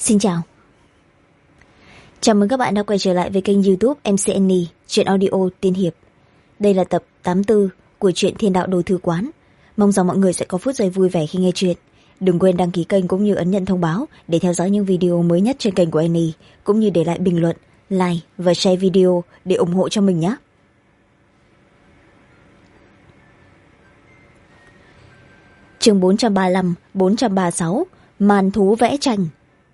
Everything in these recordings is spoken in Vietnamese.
Xin chào. Chào mừng các bạn đã quay trở lại với kênh YouTube MCNE, truyện audio tiên hiệp. Đây là tập 84 của truyện Thiên Đạo Đồ Thư Quán. Mong rằng mọi người sẽ có phút giây vui vẻ khi nghe chuyện. Đừng quên đăng ký kênh cũng như ấn nhận thông báo để theo dõi những video mới nhất trên kênh của Annie, cũng như để lại bình luận, like và share video để ủng hộ cho mình nhé. Chương 435, 436, màn thú vẽ tranh.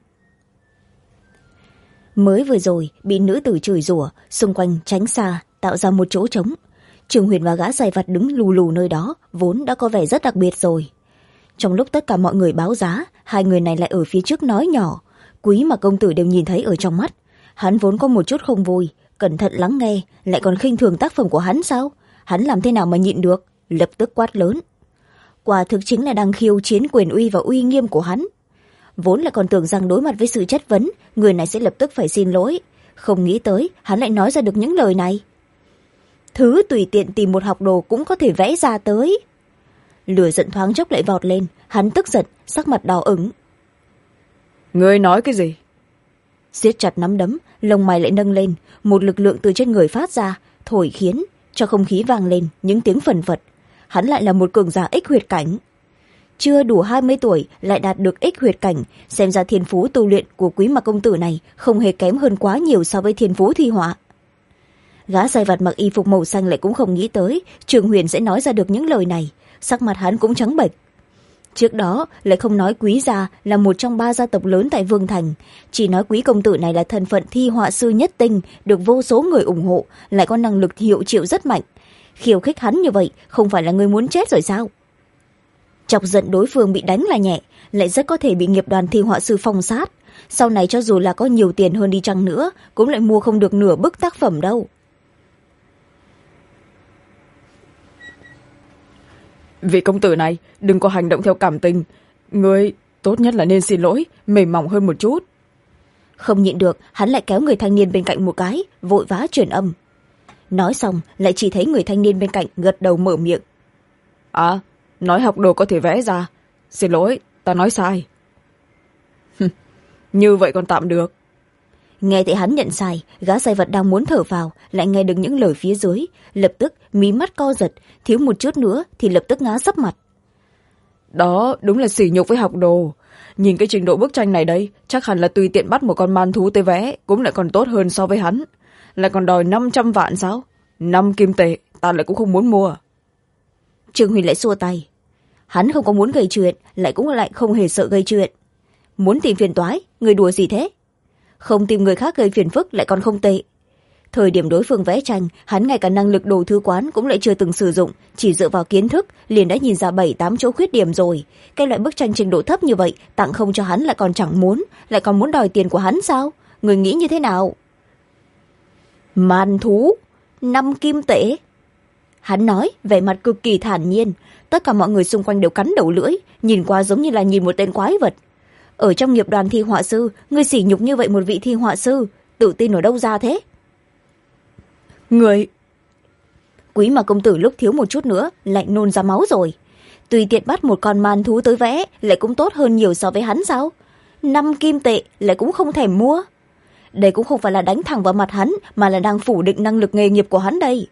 Mới vừa rồi bị nữ tử chửi rủa, xung quanh tránh xa tạo ra một chỗ trống. Trường Huyền và gã sai vặt đứng lù lù nơi đó vốn đã có vẻ rất đặc biệt rồi. Trong lúc tất cả mọi người báo giá, hai người này lại ở phía trước nói nhỏ. Quý mà công tử đều nhìn thấy ở trong mắt. Hắn vốn có một chút không vui, cẩn thận lắng nghe, lại còn khinh thường tác phẩm của hắn sao? Hắn làm thế nào mà nhịn được? Lập tức quát lớn. Quả thực chính là đang khiêu chiến quyền uy và uy nghiêm của hắn. Vốn là còn tưởng rằng đối mặt với sự chất vấn, người này sẽ lập tức phải xin lỗi. Không nghĩ tới hắn lại nói ra được những lời này. Thứ tùy tiện tìm một học đồ cũng có thể vẽ ra tới. Lửa giận thoáng chốc lại vọt lên. Hắn tức giận, sắc mặt đỏ ửng. Ngươi nói cái gì? Siết chặt nắm đấm, lông mày lại nâng lên. Một lực lượng từ trên người phát ra, thổi khiến cho không khí vang lên những tiếng phần phật. Hắn lại là một cường giả ích huyệt cảnh. Chưa đủ 20 tuổi lại đạt được ích huyệt cảnh, xem ra thiên phú tu luyện của Quý Mặc công tử này không hề kém hơn quá nhiều so với thiên phú thi họa. Gã sai vặt mặc y phục màu xanh lại cũng không nghĩ tới Trường Huyền sẽ nói ra được những lời này. Sắc mặt hắn cũng trắng bệch. Trước đó lại không nói Quý gia là một trong 3 gia tộc lớn tại Vương Thành, chỉ nói Quý công tử này là thân phận thi họa sư nhất tinh, được vô số người ủng hộ, lại có năng lực hiệu triệu rất mạnh. Khiêu khích hắn như vậy không phải là người muốn chết rồi sao? Chọc giận đối phương bị đánh là nhẹ, lại rất có thể bị nghiệp đoàn thi họa sư phong sát. Sau này cho dù là có nhiều tiền hơn đi chăng nữa cũng lại mua không được nửa bức tác phẩm đâu. Vị công tử này đừng có hành động theo cảm tình. Ngươi tốt nhất là nên xin lỗi, mềm mỏng hơn một chút. Không nhịn được, hắn lại kéo người thanh niên bên cạnh một cái, vội vã truyền âm. Nói xong lại chỉ thấy người thanh niên bên cạnh gật đầu mở miệng. À, nói học đồ có thể vẽ ra. Xin lỗi, ta nói sai. Như vậy còn tạm được. Nghe thấy hắn nhận sai, gã sai vật đang muốn thở vào, lại nghe được những lời phía dưới, lập tức mí mắt co giật, thiếu một chút nữa thì lập tức ngã sấp mặt. Đó đúng là sỉ nhục với học đồ. Nhìn cái trình độ bức tranh này đây, chắc hẳn là tùy tiện bắt một con man thú tới vẽ cũng lại còn tốt hơn so với hắn. Lại còn đòi 500 vạn sao? 5 kim tệ ta lại cũng không muốn mua. Trương Huỳnh lại xua tay. Hắn không có muốn gây chuyện, lại cũng lại không hề sợ gây chuyện. Muốn tìm phiền toái, người đùa gì thế? Không tìm người khác gây phiền phức lại còn không tệ. Thời điểm đối phương vẽ tranh, hắn ngay cả năng lực đồ thư quán cũng lại chưa từng sử dụng, chỉ dựa vào kiến thức liền đã nhìn ra 7-8 chỗ khuyết điểm rồi. Cái loại bức tranh trình độ thấp như vậy tặng không cho hắn lại còn chẳng muốn, lại còn muốn đòi tiền của hắn sao? Người nghĩ như thế nào? Man thú 5 kim tệ. Hắn nói vẻ mặt cực kỳ thản nhiên. Tất cả mọi người xung quanh đều cắn đầu lưỡi, nhìn qua giống như là nhìn một tên quái vật. Ở trong nghiệp đoàn thi họa sư, người sỉ nhục như vậy một vị thi họa sư, tự tin ở đâu ra thế? Người... Quý mà công tử lúc thiếu một chút nữa lại nôn ra máu rồi. Tùy tiện bắt một con man thú tới vẽ lại cũng tốt hơn nhiều so với hắn sao? 5 kim tệ lại cũng không thèm mua. Đây cũng không phải là đánh thẳng vào mặt hắn, mà là đang phủ định năng lực nghề nghiệp của hắn đây.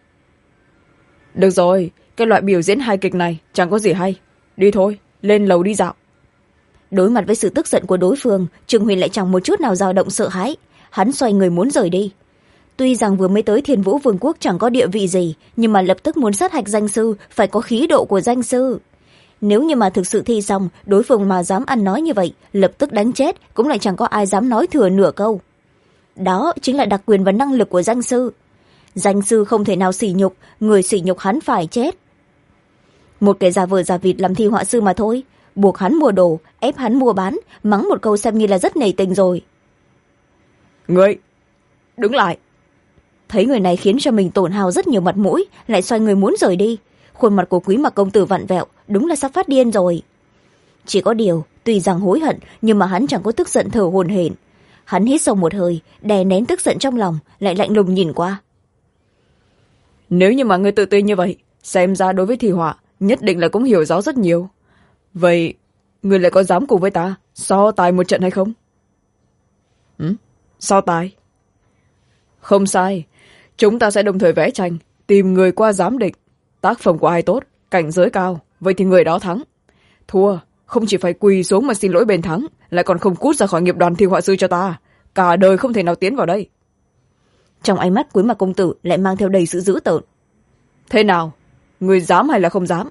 Được rồi, cái loại biểu diễn hài kịch này chẳng có gì hay. Đi thôi, lên lầu đi dạo. Đối mặt với sự tức giận của đối phương, Trương Huyền lại chẳng một chút nào dao động sợ hãi. Hắn xoay người muốn rời đi. Tuy rằng vừa mới tới Thiên Vũ Vương quốc chẳng có địa vị gì, nhưng mà lập tức muốn sát hạch danh sư phải có khí độ của danh sư. Nếu như mà thực sự thi xong, đối phương mà dám ăn nói như vậy, lập tức đánh chết cũng lại chẳng có ai dám nói thừa nửa câu. Đó chính là đặc quyền và năng lực của danh sư. Danh sư không thể nào sỉ nhục, người sỉ nhục hắn phải chết. Một kẻ giả vờ giả vịt làm thi họa sư mà thôi, buộc hắn mua đồ, ép hắn mua bán, mắng một câu xem như là rất nể tình rồi. Ngươi, đứng lại. Thấy người này khiến cho mình tổn hao rất nhiều mặt mũi, lại xoay người muốn rời đi. Khuôn mặt của Quý Mặc công tử vặn vẹo, đúng là sắp phát điên rồi. Chỉ có điều, tuy rằng hối hận, nhưng mà hắn chẳng có tức giận thở hổn hển. Hắn hít sâu một hơi, đè nén tức giận trong lòng, lại lạnh lùng nhìn qua. Nếu như mà ngươi tự tin như vậy, xem ra đối với thi họa nhất định là cũng hiểu rõ rất nhiều. Vậy, ngươi lại có dám cùng với ta so tài một trận hay không? So tài? Không sai, chúng ta sẽ đồng thời vẽ tranh, tìm người qua giám định. Tác phẩm của ai tốt, cảnh giới cao, vậy thì người đó thắng. Thua không chỉ phải quỳ xuống mà xin lỗi bên thắng, lại còn không cút ra khỏi nghiệp đoàn thi họa sư cho ta, cả đời không thể nào tiến vào đây. Trong ánh mắt Quý Mặc công tử lại mang theo đầy sự dữ tợn. Thế nào, người dám hay là không dám?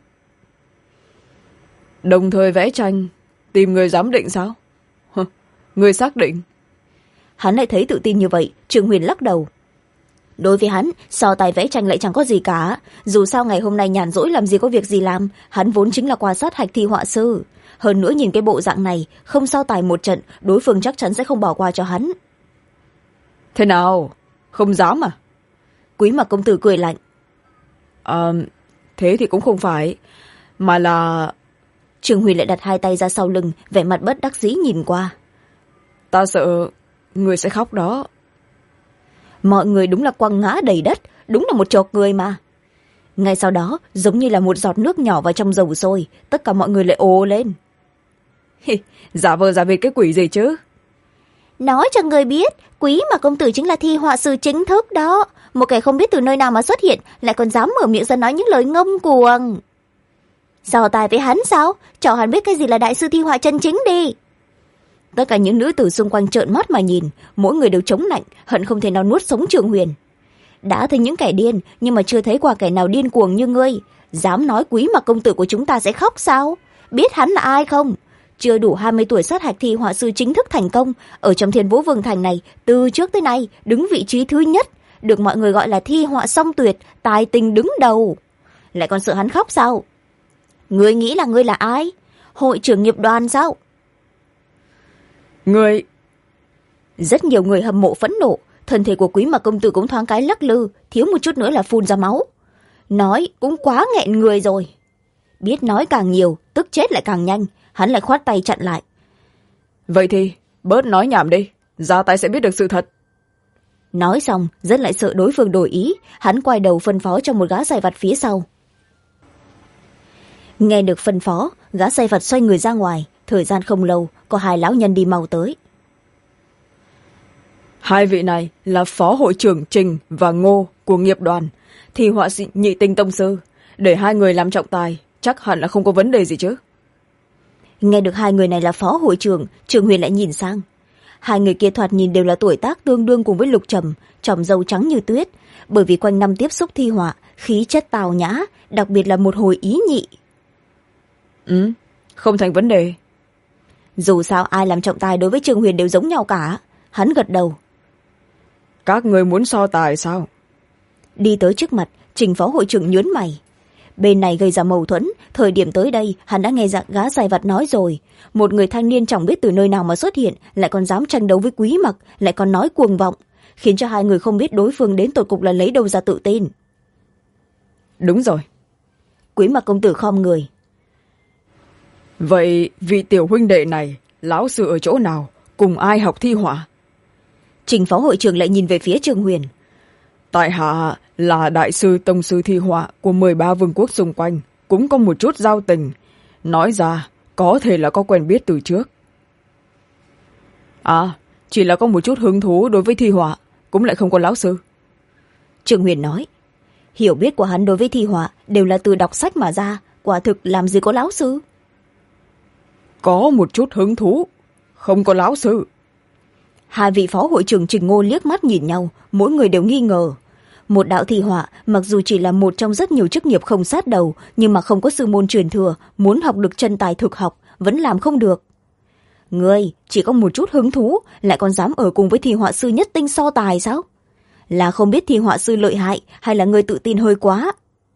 Đồng thời vẽ tranh, tìm người giám định sao? Người xác định? Hắn lại thấy tự tin như vậy, Trương Huyền lắc đầu. Đối với hắn, so tài vẽ tranh lại chẳng có gì cả. Dù sao ngày hôm nay nhàn rỗi làm gì có việc gì làm, hắn vốn chính là qua sát hạch thi họa sư. Hơn nữa nhìn cái bộ dạng này, không so tài một trận, đối phương chắc chắn sẽ không bỏ qua cho hắn. Thế nào, không dám à? Quý Mặc công tử cười lạnh. Thế thì cũng không phải, mà là... Trương Huyền lại đặt hai tay ra sau lưng, vẻ mặt bất đắc dĩ nhìn qua. Ta sợ người sẽ khóc đó. Mọi người đúng là quăng ngã đầy đất, đúng là một chọc người mà. Ngay sau đó, giống như là một giọt nước nhỏ vào trong dầu sôi, tất cả mọi người lại ồ lên. Giả vờ giả vịt cái quỷ gì chứ? Nói cho người biết, Quý Mặc công tử chính là thi họa sư chính thức đó. Một kẻ không biết từ nơi nào mà xuất hiện, lại còn dám mở miệng ra nói những lời ngông cuồng. So tài với hắn sao? Cho hắn biết cái gì là đại sư thi họa chân chính đi. Tất cả những nữ tử xung quanh trợn mắt mà nhìn, mỗi người đều chống lạnh, hận không thể nào nuốt sống Trương Huyền. Đã thấy những kẻ điên, nhưng mà chưa thấy qua kẻ nào điên cuồng như ngươi. Dám nói Quý Mặc công tử của chúng ta sẽ khóc sao? Biết hắn là ai không? Chưa đủ 20 tuổi sát hạch thi họa sư chính thức thành công, ở trong Thiên Vũ Vương thành này, từ trước tới nay đứng vị trí thứ nhất, được mọi người gọi là thi họa song tuyệt, tài tình đứng đầu. Lại còn sợ hắn khóc sao? Ngươi nghĩ là ngươi là ai? Hội trưởng nghiệp đoàn sao? Ngươi... Rất nhiều người hâm mộ phẫn nộ, thân thể của Quý Mặc công tử cũng thoáng cái lắc lư, thiếu một chút nữa là phun ra máu. Nói cũng quá nghẹn người rồi. Biết nói càng nhiều, tức chết lại càng nhanh, hắn lại khoát tay chặn lại. Vậy thì bớt nói nhảm đi, ra tay sẽ biết được sự thật. Nói xong, rất lại sợ đối phương đổi ý, hắn quay đầu phân phó cho một gã sai vặt phía sau. Nghe được phân phó, gã sai vặt xoay người ra ngoài, thời gian không lâu, có hai lão nhân đi mau tới. Hai vị này là phó hội trưởng Trình và Ngô của nghiệp đoàn, thì họa sĩ nhị tinh tông sư, để hai người làm trọng tài, chắc hẳn là không có vấn đề gì chứ. Nghe được hai người này là phó hội trưởng, Trương Huyền lại nhìn sang. Hai người kia thoạt nhìn đều là tuổi tác tương đương cùng với Lục Trầm, tròm râu trắng như tuyết, bởi vì quanh năm tiếp xúc thi họa, khí chất tào nhã, đặc biệt là một hồi ý nhị. Không thành vấn đề. Dù sao ai làm trọng tài đối với Trương Huyền đều giống nhau cả. Hắn gật đầu. Các người muốn so tài sao? Đi tới trước mặt, Trình phó hội trưởng nhướng mày. Bên này gây ra mâu thuẫn, thời điểm tới đây hắn đã nghe dạng gã sai vặt nói rồi. Một người thanh niên chẳng biết từ nơi nào mà xuất hiện, lại còn dám tranh đấu với Quý Mặc, lại còn nói cuồng vọng, khiến cho hai người không biết đối phương đến tột cục là lấy đâu ra tự tin. Đúng rồi. Quý Mặc công tử khom người. Vậy vị tiểu huynh đệ này, lão sư ở chỗ nào, cùng ai học thi họa? Trình phó hội trưởng lại nhìn về phía Trương Huyền. Tại hạ là đại sư tông sư thi họa của 13 vương quốc xung quanh, cũng có một chút giao tình. Nói ra, có thể là có quen biết từ trước. Chỉ là có một chút hứng thú đối với thi họa, cũng lại không có lão sư. Trương Huyền nói. Hiểu biết của hắn đối với thi họa đều là từ đọc sách mà ra, quả thực làm gì có lão sư. Có một chút hứng thú, không có lão sư. Hai vị phó hội trưởng Trình Ngô liếc mắt nhìn nhau, mỗi người đều nghi ngờ. Một đạo thi họa, mặc dù chỉ là một trong rất nhiều chức nghiệp không sát đầu, nhưng mà không có sư môn truyền thừa, muốn học được chân tài thực học, vẫn làm không được. Ngươi chỉ có một chút hứng thú, lại còn dám ở cùng với thi họa sư nhất tinh so tài sao? Là không biết thi họa sư lợi hại, hay là ngươi tự tin hơi quá?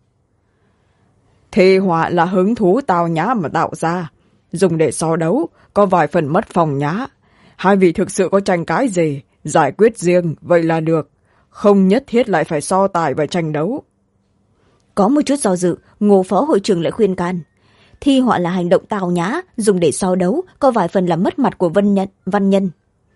Thi họa là hứng thú tào nhã mà tạo ra, dùng để so đấu, có vài phần mất phòng nhã. Hai vị thực sự có tranh cãi gì, giải quyết riêng, vậy là được. Không nhất thiết lại phải so tài và tranh đấu. Có một chút do dự, Ngô phó hội trưởng lại khuyên can. Thi họa là hành động tào nhã, dùng để so đấu, có vài phần làm mất mặt của văn nhân.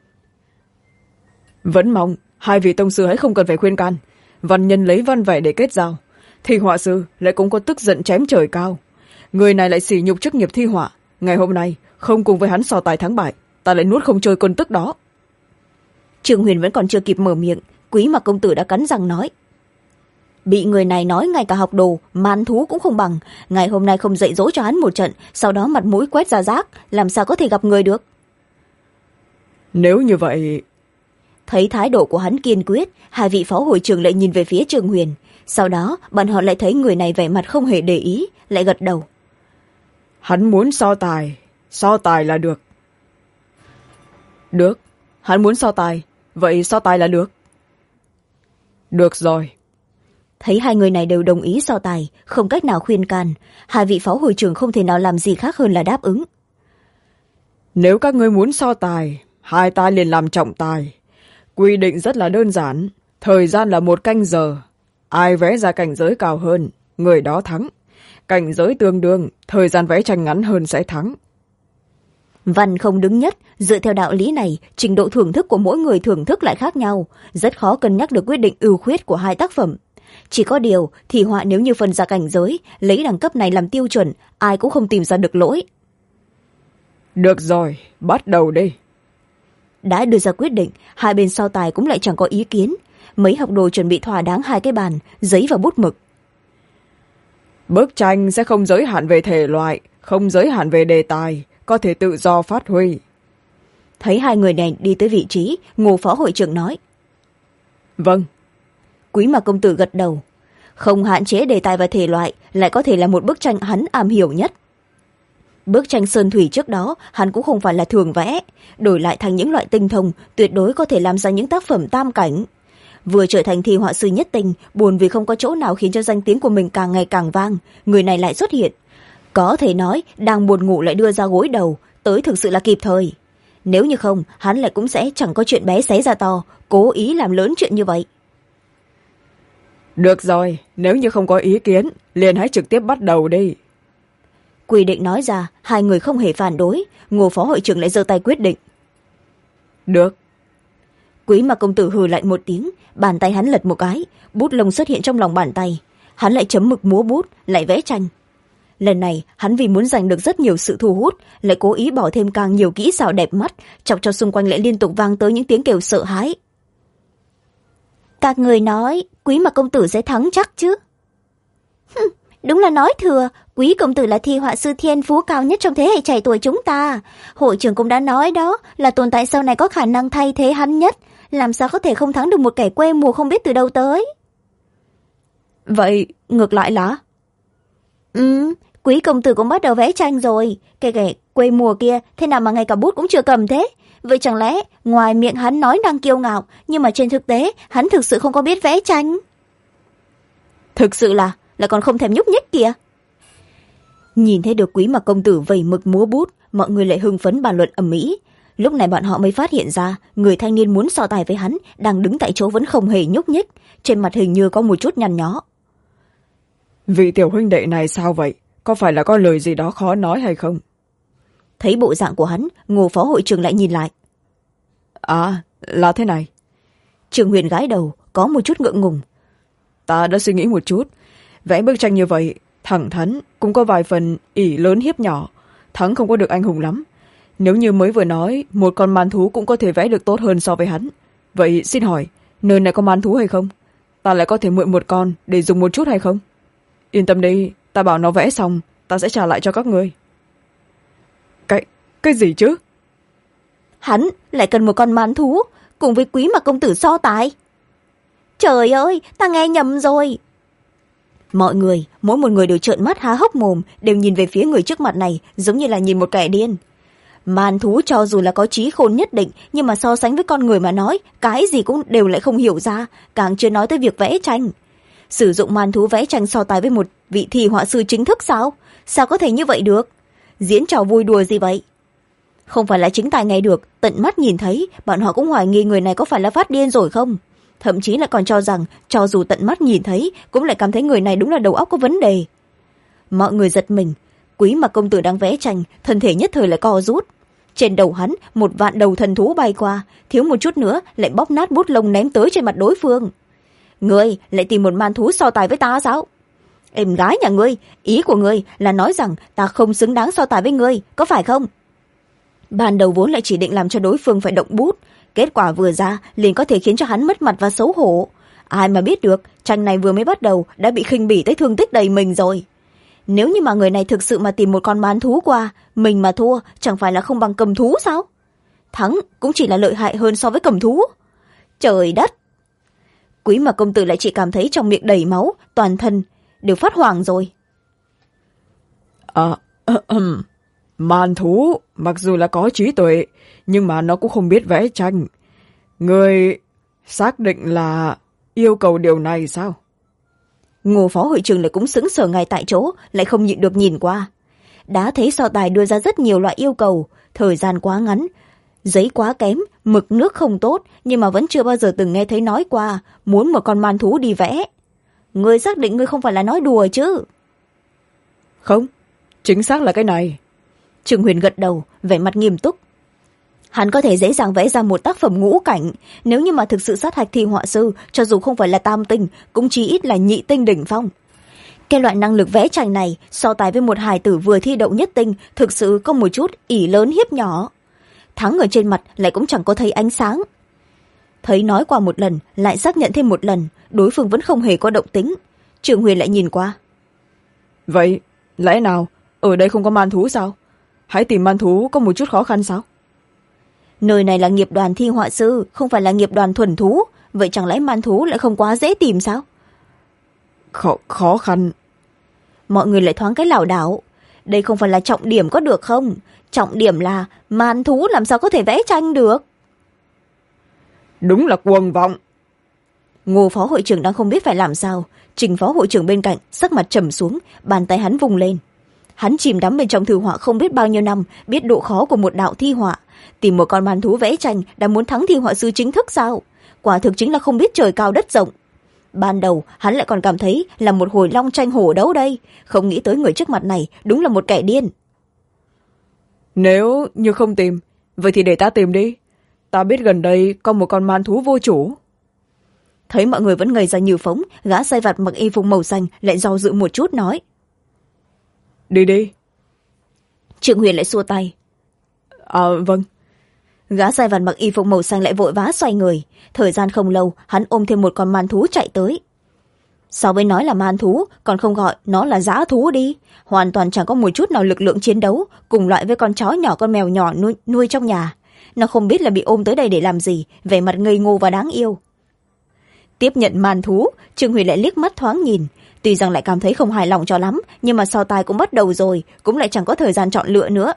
Vẫn mong, hai vị tông sư hãy không cần phải khuyên can. Văn nhân lấy văn vẻ để kết giao. Thi họa sư lại cũng có tức giận chém trời cao. Người này lại sỉ nhục chức nghiệp thi họa. Ngày hôm nay, không cùng với hắn so tài thắng bại, ta lại nuốt không trôi cơn tức đó. Trương Huyền vẫn còn chưa kịp mở miệng, Quý Mặc công tử đã cắn răng nói: bị người này nói ngay cả học đồ man thú cũng không bằng, ngày hôm nay không dạy dỗ cho hắn một trận, sau đó mặt mũi quét ra rác, làm sao có thể gặp người được. Nếu như vậy... Thấy thái độ của hắn kiên quyết, hai vị phó hội trưởng lại nhìn về phía Trương Huyền, sau đó bọn họ lại thấy người này vẻ mặt không hề để ý, lại gật đầu. Hắn muốn so tài là được. Được, hắn muốn so tài, vậy so tài là được. Được rồi. Thấy hai người này đều đồng ý so tài, không cách nào khuyên can, hai vị phó hội trưởng không thể nào làm gì khác hơn là đáp ứng. Nếu các ngươi muốn so tài, hai ta liền làm trọng tài. Quy định rất là đơn giản, thời gian là 1 canh giờ. Ai vẽ ra cảnh giới cao hơn, người đó thắng. Cảnh giới tương đương, thời gian vẽ tranh ngắn hơn sẽ thắng. Văn không đứng nhất, dựa theo đạo lý này, trình độ thưởng thức của mỗi người thưởng thức lại khác nhau, rất khó cân nhắc được quyết định ưu khuyết của hai tác phẩm. Chỉ có điều, thì họa nếu như phân ra cảnh giới, lấy đẳng cấp này làm tiêu chuẩn, ai cũng không tìm ra được lỗi. Được rồi, bắt đầu đi. Đã đưa ra quyết định, hai bên so tài cũng lại chẳng có ý kiến. Mấy học đồ chuẩn bị thỏa đáng 2 cái bàn, giấy và bút mực. Bức tranh sẽ không giới hạn về thể loại, không giới hạn về đề tài, có thể tự do phát huy. Thấy hai người này đi tới vị trí, Ngô phó hội trưởng nói: Vâng. Quý Mặc công tử gật đầu. Không hạn chế đề tài và thể loại, lại có thể là một bức tranh hắn am hiểu nhất. Bức tranh sơn thủy trước đó hắn cũng không phải là thường vẽ, đổi lại thành những loại tinh thông, tuyệt đối có thể làm ra những tác phẩm tam cảnh. Vừa trở thành thi họa sư nhất tinh, buồn vì không có chỗ nào khiến cho danh tiếng của mình càng ngày càng vang, người này lại xuất hiện. Có thể nói đang buồn ngủ lại đưa ra gối đầu, tới thực sự là kịp thời. Nếu như không, hắn lại cũng sẽ chẳng có chuyện bé xé ra to, cố ý làm lớn chuyện như vậy. Được rồi, nếu như không có ý kiến, liền hãy trực tiếp bắt đầu đi. Quy định nói ra, hai người không hề phản đối, Ngô phó hội trưởng lại giơ tay quyết định. Được. Quý Mặc công tử hừ lạnh một tiếng, bàn tay hắn lật một cái, bút lông xuất hiện trong lòng bàn tay, hắn lại chấm mực múa bút, lại vẽ tranh. Lần này hắn vì muốn giành được rất nhiều sự thu hút, lại cố ý bỏ thêm càng nhiều kỹ xảo đẹp mắt, chọc cho xung quanh lại liên tục vang tới những tiếng kêu sợ hãi. Các người nói Quý Mặc công tử sẽ thắng chắc chứ? Đúng là nói thừa, Quý công tử là thi họa sư thiên phú cao nhất trong thế hệ trẻ tuổi chúng ta. Hội trưởng cũng đã nói đó, là tồn tại sau này có khả năng thay thế hắn nhất, làm sao có thể không thắng được một kẻ quê mùa không biết từ đâu tới. Vậy ngược lại là? Quý công tử cũng bắt đầu vẽ tranh rồi, cái kẻ quê mùa kia thế nào mà ngay cả bút cũng chưa cầm thế? Vậy chẳng lẽ ngoài miệng hắn nói năng kiêu ngạo, nhưng mà trên thực tế hắn thực sự không có biết vẽ tranh? Thực sự là còn không thèm nhúc nhích kìa. Nhìn thấy được Quý Mặc công tử vẩy mực múa bút, mọi người lại hưng phấn bàn luận ầm ĩ. Lúc này bọn họ mới phát hiện ra người thanh niên muốn so tài với hắn đang đứng tại chỗ vẫn không hề nhúc nhích, trên mặt hình như có một chút nhăn nhó. Vị tiểu huynh đệ này sao vậy? Có phải là có lời gì đó khó nói hay không? Thấy bộ dạng của hắn, Ngô phó hội trưởng lại nhìn lại. À, là thế này. Trương Huyền gãi đầu, có một chút ngượng ngùng. Ta đã suy nghĩ một chút, vẽ bức tranh như vậy thẳng thắn cũng có vài phần ỷ lớn hiếp nhỏ, thắng không có được anh hùng lắm. Nếu như mới vừa nói một con man thú cũng có thể vẽ được tốt hơn so với hắn, vậy xin hỏi nơi này có man thú hay không? Ta lại có thể mượn một con để dùng một chút hay không? Yên tâm đi, ta bảo nó vẽ xong ta sẽ trả lại cho các ngươi. Cái gì chứ? Hắn lại cần một con man thú cùng với Quý Mặc công tử so tài? Trời ơi, ta nghe nhầm rồi. Mọi người, mỗi một người đều trợn mắt há hốc mồm, đều nhìn về phía người trước mặt này giống như là nhìn một kẻ điên. Man thú cho dù là có trí khôn nhất định, nhưng mà so sánh với con người mà nói, cái gì cũng đều lại không hiểu ra, càng chưa nói tới việc vẽ tranh. Sử dụng man thú vẽ tranh so tài với một vị thi họa sư chính thức sao? Sao có thể như vậy được? Diễn trò vui đùa gì vậy? Không phải là chính tai nghe được, tận mắt nhìn thấy, bọn họ cũng hoài nghi người này có phải là phát điên rồi không? Thậm chí lại còn cho rằng cho dù tận mắt nhìn thấy cũng lại cảm thấy người này đúng là đầu óc có vấn đề. Mọi người giật mình, Quý Mặc công tử đang vẽ tranh, thân thể nhất thời lại co rút. Trên đầu hắn một vạn đầu thần thú bay qua, thiếu một chút nữa lại bóp nát bút lông ném tới trên mặt đối phương. Ngươi lại tìm một man thú so tài với ta sao? Em gái nhà ngươi, ý của ngươi là nói rằng ta không xứng đáng so tài với ngươi, có phải không? Ban đầu vốn lại chỉ định làm cho đối phương phải động bút, kết quả vừa ra liền có thể khiến cho hắn mất mặt và xấu hổ. Ai mà biết được tranh này vừa mới bắt đầu đã bị khinh bỉ tới thương tích đầy mình rồi. Nếu như mà người này thực sự mà tìm một con man thú qua, mình mà thua chẳng phải là không bằng cầm thú sao? Thắng cũng chỉ là lợi hại hơn so với cầm thú. Trời đất! Quý mà công tử lại chỉ cảm thấy trong miệng đầy máu, toàn thân đều phát hoảng rồi. Man thú mặc dù là có trí tuệ, nhưng mà nó cũng không biết vẽ tranh. Người xác định là yêu cầu điều này sao? Ngô phó hội trưởng lại cũng sững sờ ngay tại chỗ, lại không nhịn được nhìn qua. Đã thấy so tài đưa ra rất nhiều loại yêu cầu, thời gian quá ngắn, giấy quá kém, mực nước không tốt, nhưng mà vẫn chưa bao giờ từng nghe thấy nói qua muốn một con man thú đi vẽ. Ngươi xác định ngươi không phải là nói đùa chứ? Không, chính xác là cái này. Trương Huyền gật đầu, vẻ mặt nghiêm túc. Hắn có thể dễ dàng vẽ ra một tác phẩm ngũ cảnh, nếu như mà thực sự sát hạch thi họa sư, cho dù không phải là tam tinh, cũng chỉ ít là nhị tinh đỉnh phong. Cái loại năng lực vẽ tranh này so tài với một hài tử vừa thi đậu nhất tinh thực sự có một chút ỷ lớn hiếp nhỏ. Thắng ở trên mặt lại cũng chẳng có thấy ánh sáng. Thấy nói qua một lần, lại xác nhận thêm một lần, đối phương vẫn không hề có động tính. Trương Huyền lại nhìn qua. Vậy, lẽ nào ở đây không có man thú sao? Hãy tìm man thú có một chút khó khăn sao? Nơi này là nghiệp đoàn thi họa sư, không phải là nghiệp đoàn thuần thú. Vậy chẳng lẽ man thú lại không quá dễ tìm sao? Khó khăn. Mọi người lại thoáng cái lảo đảo. Đây không phải là trọng điểm có được không? Trọng điểm là man thú làm sao có thể vẽ tranh được? Đúng là cuồng vọng. Ngô phó hội trưởng đang không biết phải làm sao. Trình phó hội trưởng bên cạnh sắc mặt trầm xuống, bàn tay hắn vùng lên. Hắn chìm đắm bên trong thư họa không biết bao nhiêu năm, biết độ khó của một đạo thi họa. Tìm một con man thú vẽ tranh đã muốn thắng thi họa sư chính thức sao? Quả thực chính là không biết trời cao đất rộng. Ban đầu hắn lại còn cảm thấy là một hồi long tranh hổ đấu đây, không nghĩ tới người trước mặt này đúng là một kẻ điên. Nếu như không tìm, vậy thì để ta tìm đi. Ta biết gần đây có một con man thú vô chủ. Thấy mọi người vẫn ngây ra như phóng, gã sai vặt mặc y phục màu xanh lại do dự một chút nói. Đi đi. Trương Huyền lại xua tay. Vâng. Gã sai vặt mặc y phục màu xanh lại vội vã xoay người. Thời gian không lâu, hắn ôm thêm một con man thú chạy tới. Sao với nói là man thú, còn không gọi nó là dã thú đi. Hoàn toàn chẳng có một chút nào lực lượng chiến đấu, cùng loại với con chó nhỏ con mèo nhỏ nuôi trong nhà. Nó không biết là bị ôm tới đây để làm gì, vẻ mặt ngây ngô và đáng yêu. Tiếp nhận man thú, Trương Huyền lại liếc mắt thoáng nhìn. Tuy rằng lại cảm thấy không hài lòng cho lắm, nhưng mà so tài cũng bắt đầu rồi, cũng lại chẳng có thời gian chọn lựa nữa.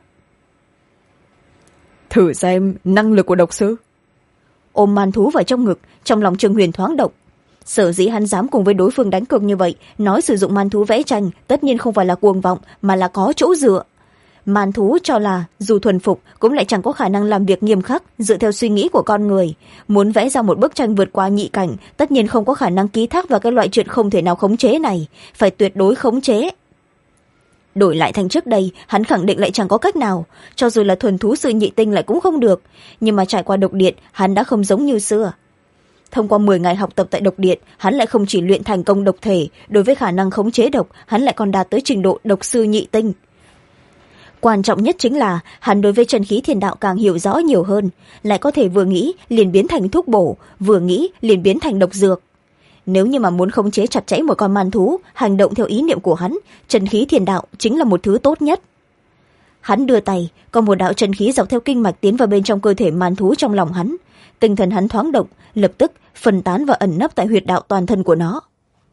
Thử xem năng lực của độc sư. Ôm man thú vào trong ngực, trong lòng Trương Huyền thoáng động. Sở dĩ hắn dám cùng với đối phương đánh cược như vậy, nói sử dụng man thú vẽ tranh tất nhiên không phải là cuồng vọng, mà là có chỗ dựa. Man thú cho là dù thuần phục cũng lại chẳng có khả năng làm việc nghiêm khắc dựa theo suy nghĩ của con người. Muốn vẽ ra một bức tranh vượt qua nhị cảnh, tất nhiên không có khả năng ký thác vào cái loại chuyện không thể nào khống chế này, phải tuyệt đối khống chế. Đổi lại thành trước đây, hắn khẳng định lại chẳng có cách nào, cho dù là thuần thú sư nhị tinh lại cũng không được, nhưng mà trải qua độc điện, hắn đã không giống như xưa. Thông qua 10 ngày học tập tại độc điện, hắn lại không chỉ luyện thành công độc thể, đối với khả năng khống chế độc, hắn lại còn đạt tới trình độ độc sư nhị tinh. Quan trọng nhất chính là hắn đối với chân khí thiên đạo càng hiểu rõ nhiều hơn, lại có thể vừa nghĩ liền biến thành thuốc bổ, vừa nghĩ liền biến thành độc dược. Nếu như mà muốn khống chế chặt chẽ một con man thú, hành động theo ý niệm của hắn, chân khí thiên đạo chính là một thứ tốt nhất. Hắn đưa tay, có một đạo chân khí dọc theo kinh mạch tiến vào bên trong cơ thể man thú trong lòng hắn. Tinh thần hắn thoáng động, lập tức phân tán và ẩn nấp tại huyệt đạo toàn thân của nó.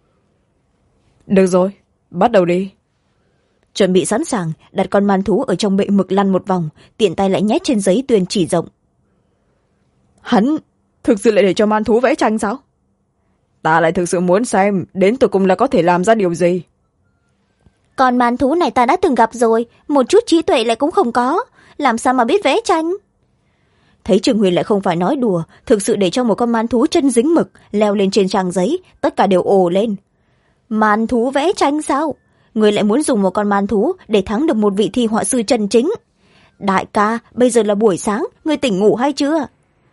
Được rồi, bắt đầu đi. Chuẩn bị sẵn sàng, đặt con man thú ở trong bệ mực lăn một vòng, tiện tay lại nhét trên giấy tuyên chỉ rộng. Hắn thực sự lại để cho man thú vẽ tranh sao? Ta lại thực sự muốn xem đến tụi cùng là có thể làm ra điều gì. Con man thú này ta đã từng gặp rồi, một chút trí tuệ lại cũng không có, làm sao mà biết vẽ tranh? Thấy Trương Huyền lại không phải nói đùa, thực sự để cho một con man thú chân dính mực leo lên trên trang giấy, tất cả đều ồ lên. Man thú vẽ tranh sao? Người lại muốn dùng một con man thú để thắng được một vị thi họa sư chân chính. Đại ca, bây giờ là buổi sáng, người tỉnh ngủ hay chưa?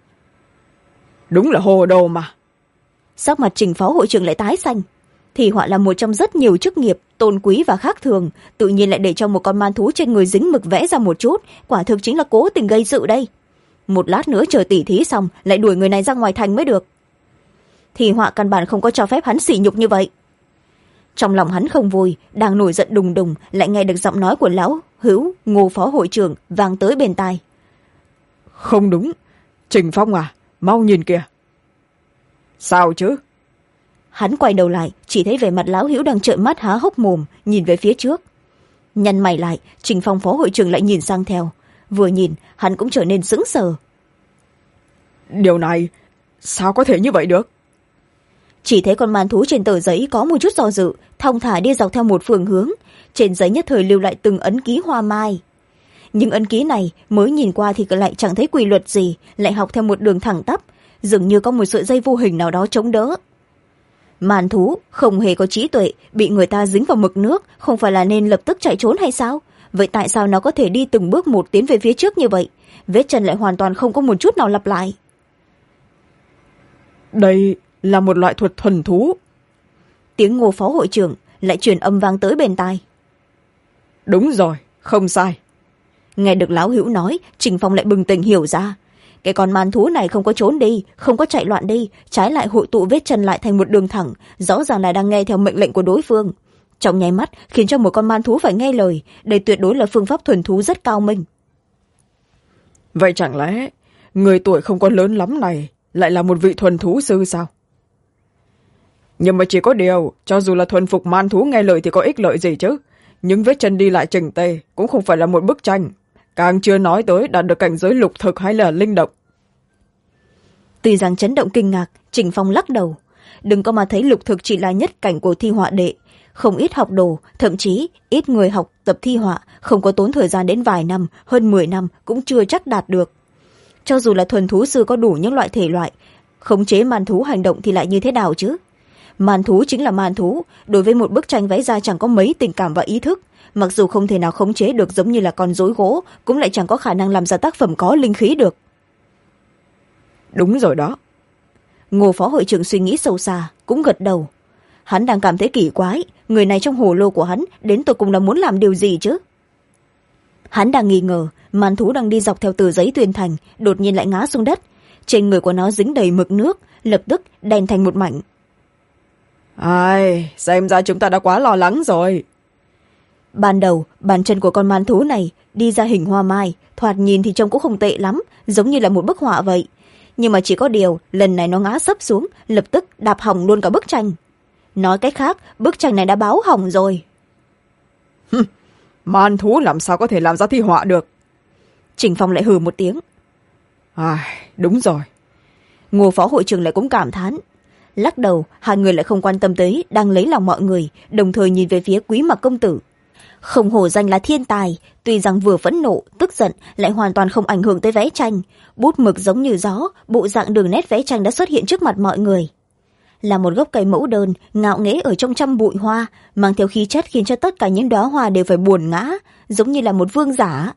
Đúng là hồ đồ mà. Sắc mặt Trình phó hội trưởng lại tái xanh. Thi họa là một trong rất nhiều chức nghiệp tôn quý và khác thường, tự nhiên lại để cho một con man thú trên người dính mực vẽ ra một chút, quả thực chính là cố tình gây sự đây. một lát nữa chờ tỉ thí xong lại đuổi người này ra ngoài thành mới được. Thi họa căn bản không có cho phép hắn sỉ nhục như vậy. Trong lòng hắn không vui, đang nổi giận đùng đùng, lại nghe được giọng nói của lão Hữu, Ngô phó hội trưởng vang tới bên tai. Không đúng, Trình Phong à, mau nhìn kìa. Sao chứ? Hắn quay đầu lại, chỉ thấy vẻ mặt lão Hữu đang trợn mắt há hốc mồm nhìn về phía trước. Nhăn mày lại, Trình Phong phó hội trưởng lại nhìn sang theo. Vừa nhìn, hắn cũng trở nên sững sờ. Điều này sao có thể như vậy được? Chỉ thấy con màn thú trên tờ giấy có một chút do dự, thong thả đi dọc theo một phương hướng. Trên giấy nhất thời lưu lại từng ấn ký hoa mai. Nhưng ấn ký này mới nhìn qua thì lại chẳng thấy quy luật gì, lại học theo một đường thẳng tắp, dường như có một sợi dây vô hình nào đó chống đỡ. Màn thú không hề có trí tuệ, bị người ta dính vào mực nước, không phải là nên lập tức chạy trốn hay sao? Vậy tại sao nó có thể đi từng bước một tiến về phía trước như vậy? Vết chân lại hoàn toàn không có một chút nào lặp lại. Đây là một loại thuật thuần thú. Tiếng Ngô phó hội trưởng lại truyền âm vang tới bên tai. Đúng rồi, không sai. Nghe được lão Hữu nói, Trình Phong lại bừng tỉnh hiểu ra. Cái con màn thú này không có trốn đi, không có chạy loạn đi, trái lại hội tụ vết chân lại thành một đường thẳng, rõ ràng là đang nghe theo mệnh lệnh của đối phương. Trong nháy mắt khiến cho một con man thú phải nghe lời, đây tuyệt đối là phương pháp thuần thú rất cao minh. Vậy chẳng lẽ người tuổi không có lớn lắm này lại là một vị thuần thú sư sao? Nhưng mà chỉ có điều, cho dù là thuần phục man thú nghe lời thì có ích lợi gì chứ? Những vết chân đi lại chỉnh tề cũng không phải là một bức tranh, càng chưa nói tới đạt được cảnh giới lục thực hay là linh động. Tuy rằng chấn động kinh ngạc, Trình Phong lắc đầu. Đừng có mà thấy lục thực chỉ là nhất cảnh của thi họa đệ. Không ít học đồ, thậm chí ít người học tập thi họa, không có tốn thời gian đến vài năm, hơn 10 năm cũng chưa chắc đạt được. Cho dù là thuần thú sư có đủ những loại thể loại, khống chế màn thú hành động thì lại như thế nào chứ? Màn thú chính là màn thú, đối với một bức tranh vẽ ra chẳng có mấy tình cảm và ý thức. Mặc dù không thể nào khống chế được giống như là con rối gỗ, cũng lại chẳng có khả năng làm ra tác phẩm có linh khí được. Đúng rồi đó. Ngô phó hội trưởng suy nghĩ sâu xa, cũng gật đầu. Hắn đang cảm thấy kỳ quái, người này trong hồ lô của hắn đến tột cùng là muốn làm điều gì chứ? Hắn đang nghi ngờ, màn thú đang đi dọc theo tờ giấy tuyên thành, đột nhiên lại ngã xuống đất. Trên người của nó dính đầy mực nước, lập tức đen thành một mảnh. Ai, xem ra chúng ta đã quá lo lắng rồi. Ban đầu, bàn chân của con man thú này đi ra hình hoa mai, thoạt nhìn thì trông cũng không tệ lắm, giống như là một bức họa vậy. Nhưng mà chỉ có điều, lần này nó ngã sấp xuống, lập tức đạp hỏng luôn cả bức tranh. Nói cách khác, bức tranh này đã báo hỏng rồi. Man thú làm sao có thể làm ra thi họa được? Trình Phong lại hừ một tiếng. Đúng rồi. Ngô phó hội trưởng lại cũng cảm thán. Lắc đầu, hai người lại không quan tâm tới, đang lấy lòng mọi người, đồng thời nhìn về phía Quý Mặc công tử. Không hổ danh là thiên tài, tuy rằng vừa phẫn nộ, tức giận, lại hoàn toàn không ảnh hưởng tới vẽ tranh. Bút mực giống như gió, bộ dạng đường nét vẽ tranh đã xuất hiện trước mặt mọi người. Là một gốc cây mẫu đơn, ngạo nghễ ở trong trăm bụi hoa, mang theo khí chất khiến cho tất cả những đóa hoa đều phải buồn ngã, giống như là một vương giả.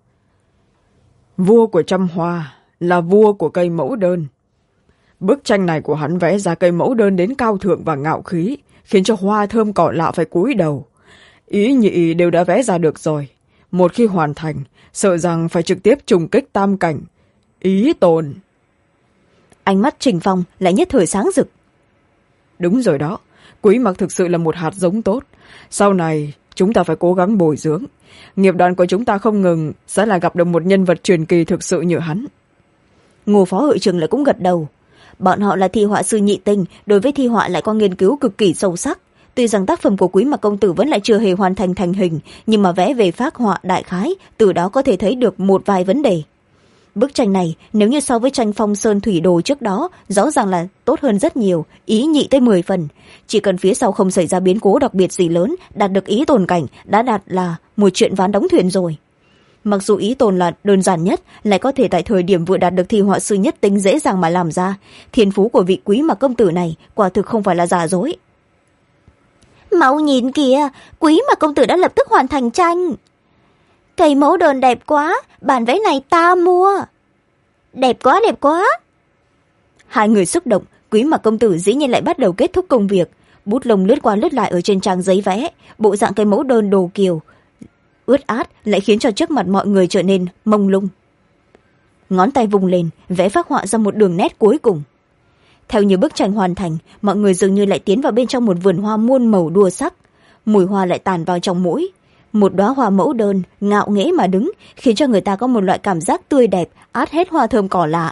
Vua của trăm hoa là vua của cây mẫu đơn. Bức tranh này của hắn vẽ ra cây mẫu đơn đến cao thượng và ngạo khí, khiến cho hoa thơm cỏ lạ phải cúi đầu. Ý nhị đều đã vẽ ra được rồi. Một khi hoàn thành, sợ rằng phải trực tiếp trùng kích tam cảnh. Ý tồn. Ánh mắt Trình Phong lại nhất thời sáng rực. Đúng rồi đó, Quý Mặc thực sự là một hạt giống tốt. Sau này, chúng ta phải cố gắng bồi dưỡng. Nghiệp đoàn của chúng ta không ngừng sẽ là gặp được một nhân vật truyền kỳ thực sự như hắn. Ngô phó hội trưởng lại cũng gật đầu. Bọn họ là thi họa sư nhị tinh, đối với thi họa lại có nghiên cứu cực kỳ sâu sắc. Tuy rằng tác phẩm của Quý Mặc công tử vẫn lại chưa hề hoàn thành thành hình, nhưng mà vẽ về phác họa đại khái, từ đó có thể thấy được một vài vấn đề. Bức tranh này, nếu như so với tranh Phong Sơn Thủy Đồ trước đó, rõ ràng là tốt hơn rất nhiều, ý nhị tới 10 phần. Chỉ cần phía sau không xảy ra biến cố đặc biệt gì lớn, đạt được ý tồn cảnh, đã đạt là một chuyện ván đóng thuyền rồi. Mặc dù ý tồn là đơn giản nhất, lại có thể tại thời điểm vừa đạt được thi họa sư nhất tính dễ dàng mà làm ra, thiên phú của vị Quý Mặc công tử này quả thực không phải là giả dối. Mau nhìn kìa, Quý Mặc công tử đã lập tức hoàn thành tranh. Cây mẫu đơn đẹp quá, bản vẽ này ta mua. Đẹp quá, đẹp quá. Hai người xúc động, Quý Mặc công tử dĩ nhiên lại bắt đầu kết thúc công việc. Bút lông lướt qua lướt lại ở trên trang giấy vẽ, bộ dạng cây mẫu đơn đồ kiều ướt át lại khiến cho trước mặt mọi người trở nên mông lung. ngón tay vùng lên vẽ phác họa ra một đường nét cuối cùng. Theo như bức tranh hoàn thành, mọi người dường như lại tiến vào bên trong một vườn hoa muôn màu đua sắc. Mùi hoa lại tàn vào trong mũi. Một đóa hoa mẫu đơn ngạo nghễ mà đứng, khiến cho người ta có một loại cảm giác tươi đẹp át hết hoa thơm cỏ lạ.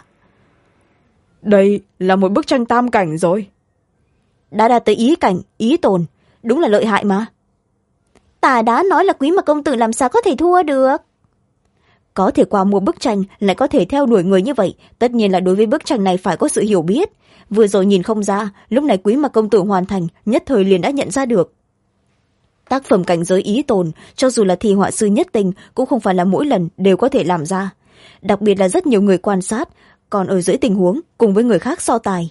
Đây là một bức tranh tam cảnh rồi. Đã đạt tới ý cảnh, ý tồn, đúng là lợi hại mà. Ta đã nói là Quý Mặc công tử làm sao có thể thua được. Có thể qua mua bức tranh lại có thể theo đuổi người như vậy, tất nhiên là đối với bức tranh này phải có sự hiểu biết. Vừa rồi nhìn không ra, lúc này Quý Mặc công tử hoàn thành, nhất thời liền đã nhận ra được. Tác phẩm cảnh giới ý tồn, cho dù là thi họa sư nhất tinh cũng không phải là mỗi lần đều có thể làm ra. Đặc biệt là rất nhiều người quan sát, còn ở dưới tình huống cùng với người khác so tài.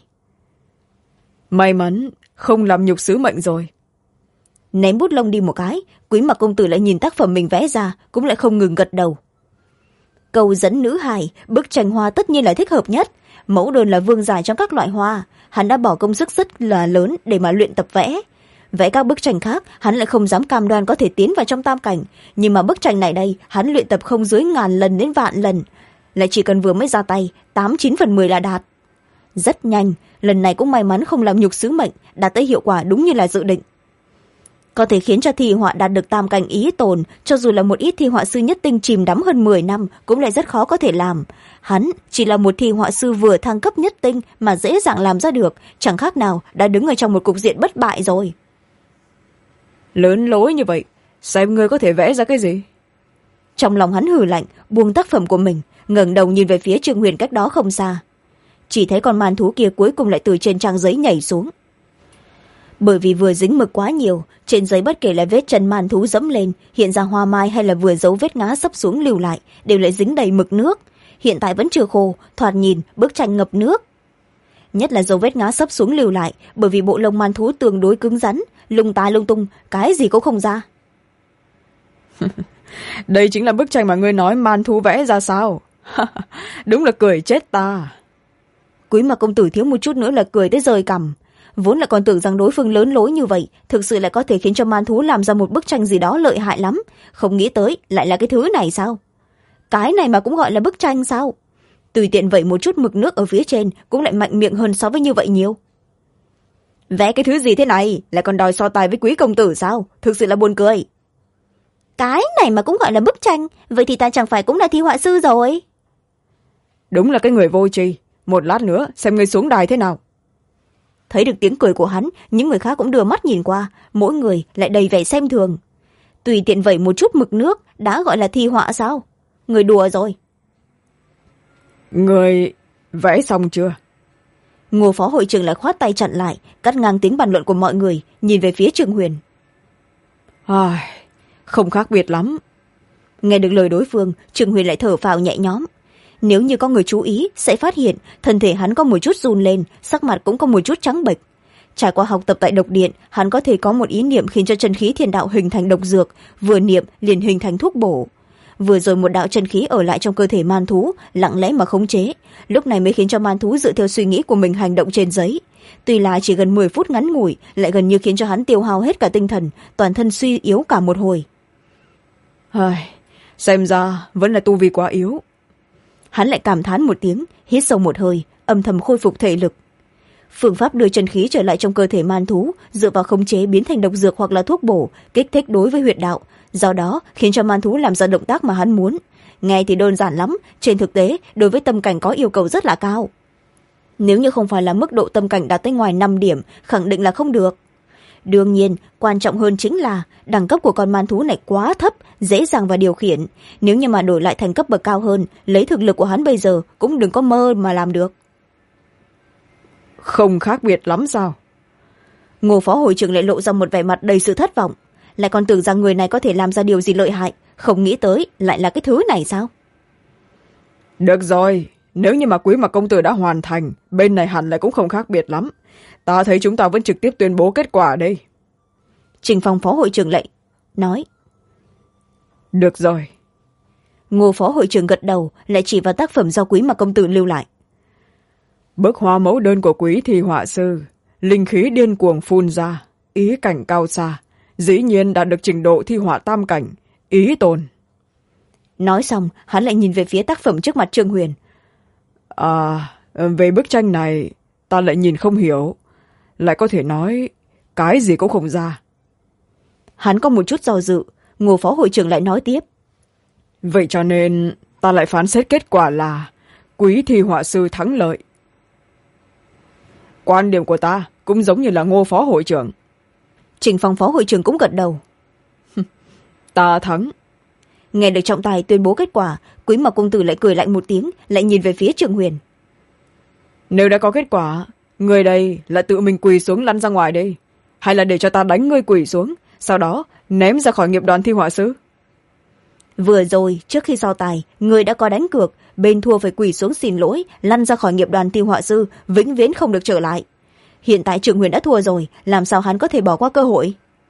May mắn không làm nhục sứ mệnh rồi. Ném bút lông đi một cái, Quý Mặc công tử lại nhìn tác phẩm mình vẽ ra, cũng lại không ngừng gật đầu. Câu dẫn nữ hài, bức tranh hoa tất nhiên là thích hợp nhất. Mẫu đơn là vương giải trong các loại hoa, hắn đã bỏ công sức rất là lớn để mà luyện tập vẽ. Vẽ các bức tranh khác hắn lại không dám cam đoan có thể tiến vào trong tam cảnh, nhưng mà bức tranh này đây hắn luyện tập không dưới 1000 lần đến vạn lần, lại chỉ cần vừa mới ra tay 8/9/10 là đạt. Rất nhanh, lần này cũng may mắn không làm nhục sứ mệnh, đạt tới hiệu quả đúng như là dự định. Có thể khiến cho thi họa đạt được tam cảnh ý tồn, cho dù là một ít thi họa sư nhất tinh chìm đắm hơn 10 năm cũng lại rất khó có thể làm. Hắn chỉ là một thi họa sư vừa thăng cấp nhất tinh mà dễ dàng làm ra được, chẳng khác nào đã đứng ở trong một cục diện bất bại rồi. Lớn lối như vậy, xem ngươi có thể vẽ ra cái gì. Trong lòng hắn hừ lạnh, buông tác phẩm của mình, ngẩng đầu nhìn về phía Trương Huyền cách đó không xa. Chỉ thấy con man thú kia cuối cùng lại từ trên trang giấy nhảy xuống. Bởi vì vừa dính mực quá nhiều, trên giấy bất kể là vết chân man thú dẫm lên, hiện ra hoa mai hay là vừa dấu vết ngã sấp xuống lưu lại, đều lại dính đầy mực nước. Hiện tại vẫn chưa khô, thoạt nhìn bức tranh ngập nước. Nhất là dấu vết ngã sấp xuống lưu lại, bởi vì bộ lông man thú tương đối cứng rắn, lung tá lung tung, cái gì cũng không ra. Đây chính là bức tranh mà ngươi nói man thú vẽ ra sao? Đúng là cười chết ta. Quý Mặc công tử thiếu một chút nữa là cười tới rời cằm. Vốn là còn tưởng rằng đối phương lớn lối như vậy, thực sự lại có thể khiến cho man thú làm ra một bức tranh gì đó lợi hại lắm. Không nghĩ tới lại là cái thứ này sao? Cái này mà cũng gọi là bức tranh sao? Tùy tiện vậy một chút mực nước ở phía trên cũng lại mạnh miệng hơn so với như vậy nhiều. Vẽ cái thứ gì thế này, lại còn đòi so tài với Quý công tử sao? Thực sự là buồn cười. Cái này mà cũng gọi là bức tranh, vậy thì ta chẳng phải cũng là thi họa sư rồi? Đúng là cái người vô tri. Một lát nữa xem ngươi xuống đài thế nào. Thấy được tiếng cười của hắn, những người khác cũng đưa mắt nhìn qua, mỗi người lại đầy vẻ xem thường. Tùy tiện vẩy một chút mực nước đã gọi là thi họa sao? Người đùa rồi. Người vẽ xong chưa? Ngô phó hội trưởng lại khoát tay chặn lại, cắt ngang tiếng bàn luận của mọi người, nhìn về phía Trương Huyền. Không khác biệt lắm. Nghe được lời đối phương, Trương Huyền lại thở phào nhẹ nhõm. Nếu như có người chú ý sẽ phát hiện thân thể hắn có một chút run lên, sắc mặt cũng có một chút trắng bệch. Trải qua học tập tại độc điện, hắn có thể có một ý niệm khiến cho chân khí thiên đạo hình thành độc dược, vừa niệm liền hình thành thuốc bổ. Vừa rồi một đạo chân khí ở lại trong cơ thể man thú, lặng lẽ mà khống chế, lúc này mới khiến cho man thú dựa theo suy nghĩ của mình hành động trên giấy. Tuy là chỉ gần 10 phút ngắn ngủi, lại gần như khiến cho hắn tiêu hao hết cả tinh thần, toàn thân suy yếu cả một hồi. Xem ra vẫn là tu vi quá yếu. Hắn lại cảm thán một tiếng, hít sâu một hơi, âm thầm khôi phục thể lực. Phương pháp đưa chân khí trở lại trong cơ thể man thú, dựa vào khống chế biến thành độc dược hoặc là thuốc bổ, kích thích đối với huyệt đạo, do đó khiến cho man thú làm ra động tác mà hắn muốn. Nghe thì đơn giản lắm, trên thực tế đối với tâm cảnh có yêu cầu rất là cao. Nếu như không phải là mức độ tâm cảnh đạt tới ngoài 5 điểm, khẳng định là không được. Đương nhiên, quan trọng hơn chính là đẳng cấp của con man thú này quá thấp, dễ dàng và điều khiển. Nếu như mà đổi lại thành cấp bậc cao hơn, lấy thực lực của hắn bây giờ cũng đừng có mơ mà làm được. Không khác biệt lắm sao? Ngô phó hội trưởng lại lộ ra một vẻ mặt đầy sự thất vọng. Lại còn tưởng rằng người này có thể làm ra điều gì lợi hại, không nghĩ tới lại là cái thứ này sao? Được rồi, nếu như mà Quý Mặc công tử đã hoàn thành, bên này hẳn lại cũng không khác biệt lắm. Ta thấy chúng ta vẫn trực tiếp tuyên bố kết quả đây. Trình Phong phó hội trưởng lại nói. Được rồi. Ngô phó hội trưởng gật đầu, lại chỉ vào tác phẩm do Quý Mặc công tử lưu lại. Bức hoa mẫu đơn của Quý thi họa sư, linh khí điên cuồng phun ra, ý cảnh cao xa, dĩ nhiên đạt được trình độ thi họa tam cảnh, ý tồn. Nói xong, hắn lại nhìn về phía tác phẩm trước mặt Trương Huyền. Về bức tranh này ta lại nhìn không hiểu, lại có thể nói cái gì cũng không ra. Hắn có một chút do dự, Ngô phó hội trưởng lại nói tiếp. Vậy cho nên ta lại phán xét kết quả là Quý thi họa sư thắng lợi. Quan điểm của ta cũng giống như là Ngô phó hội trưởng. Trình Phong phó hội trưởng cũng gật đầu. Ta thắng. Nghe được trọng tài tuyên bố kết quả, Quý Mặc công tử lại cười lạnh một tiếng, lại nhìn về phía Trương Huyền. Nếu đã có kết quả, người đây là tự mình quỳ xuống lăn ra ngoài đây, hay là để cho ta đánh ngươi quỳ xuống, sau đó ném ra khỏi nghiệp đoàn thi họa sư? Vừa rồi trước khi so tài, người đã có đánh cược, bên thua phải quỳ xuống xin lỗi, lăn ra khỏi nghiệp đoàn thi họa sư, vĩnh viễn không được trở lại. Hiện tại Trương Huyền đã thua rồi, làm sao hắn có thể bỏ qua cơ hội?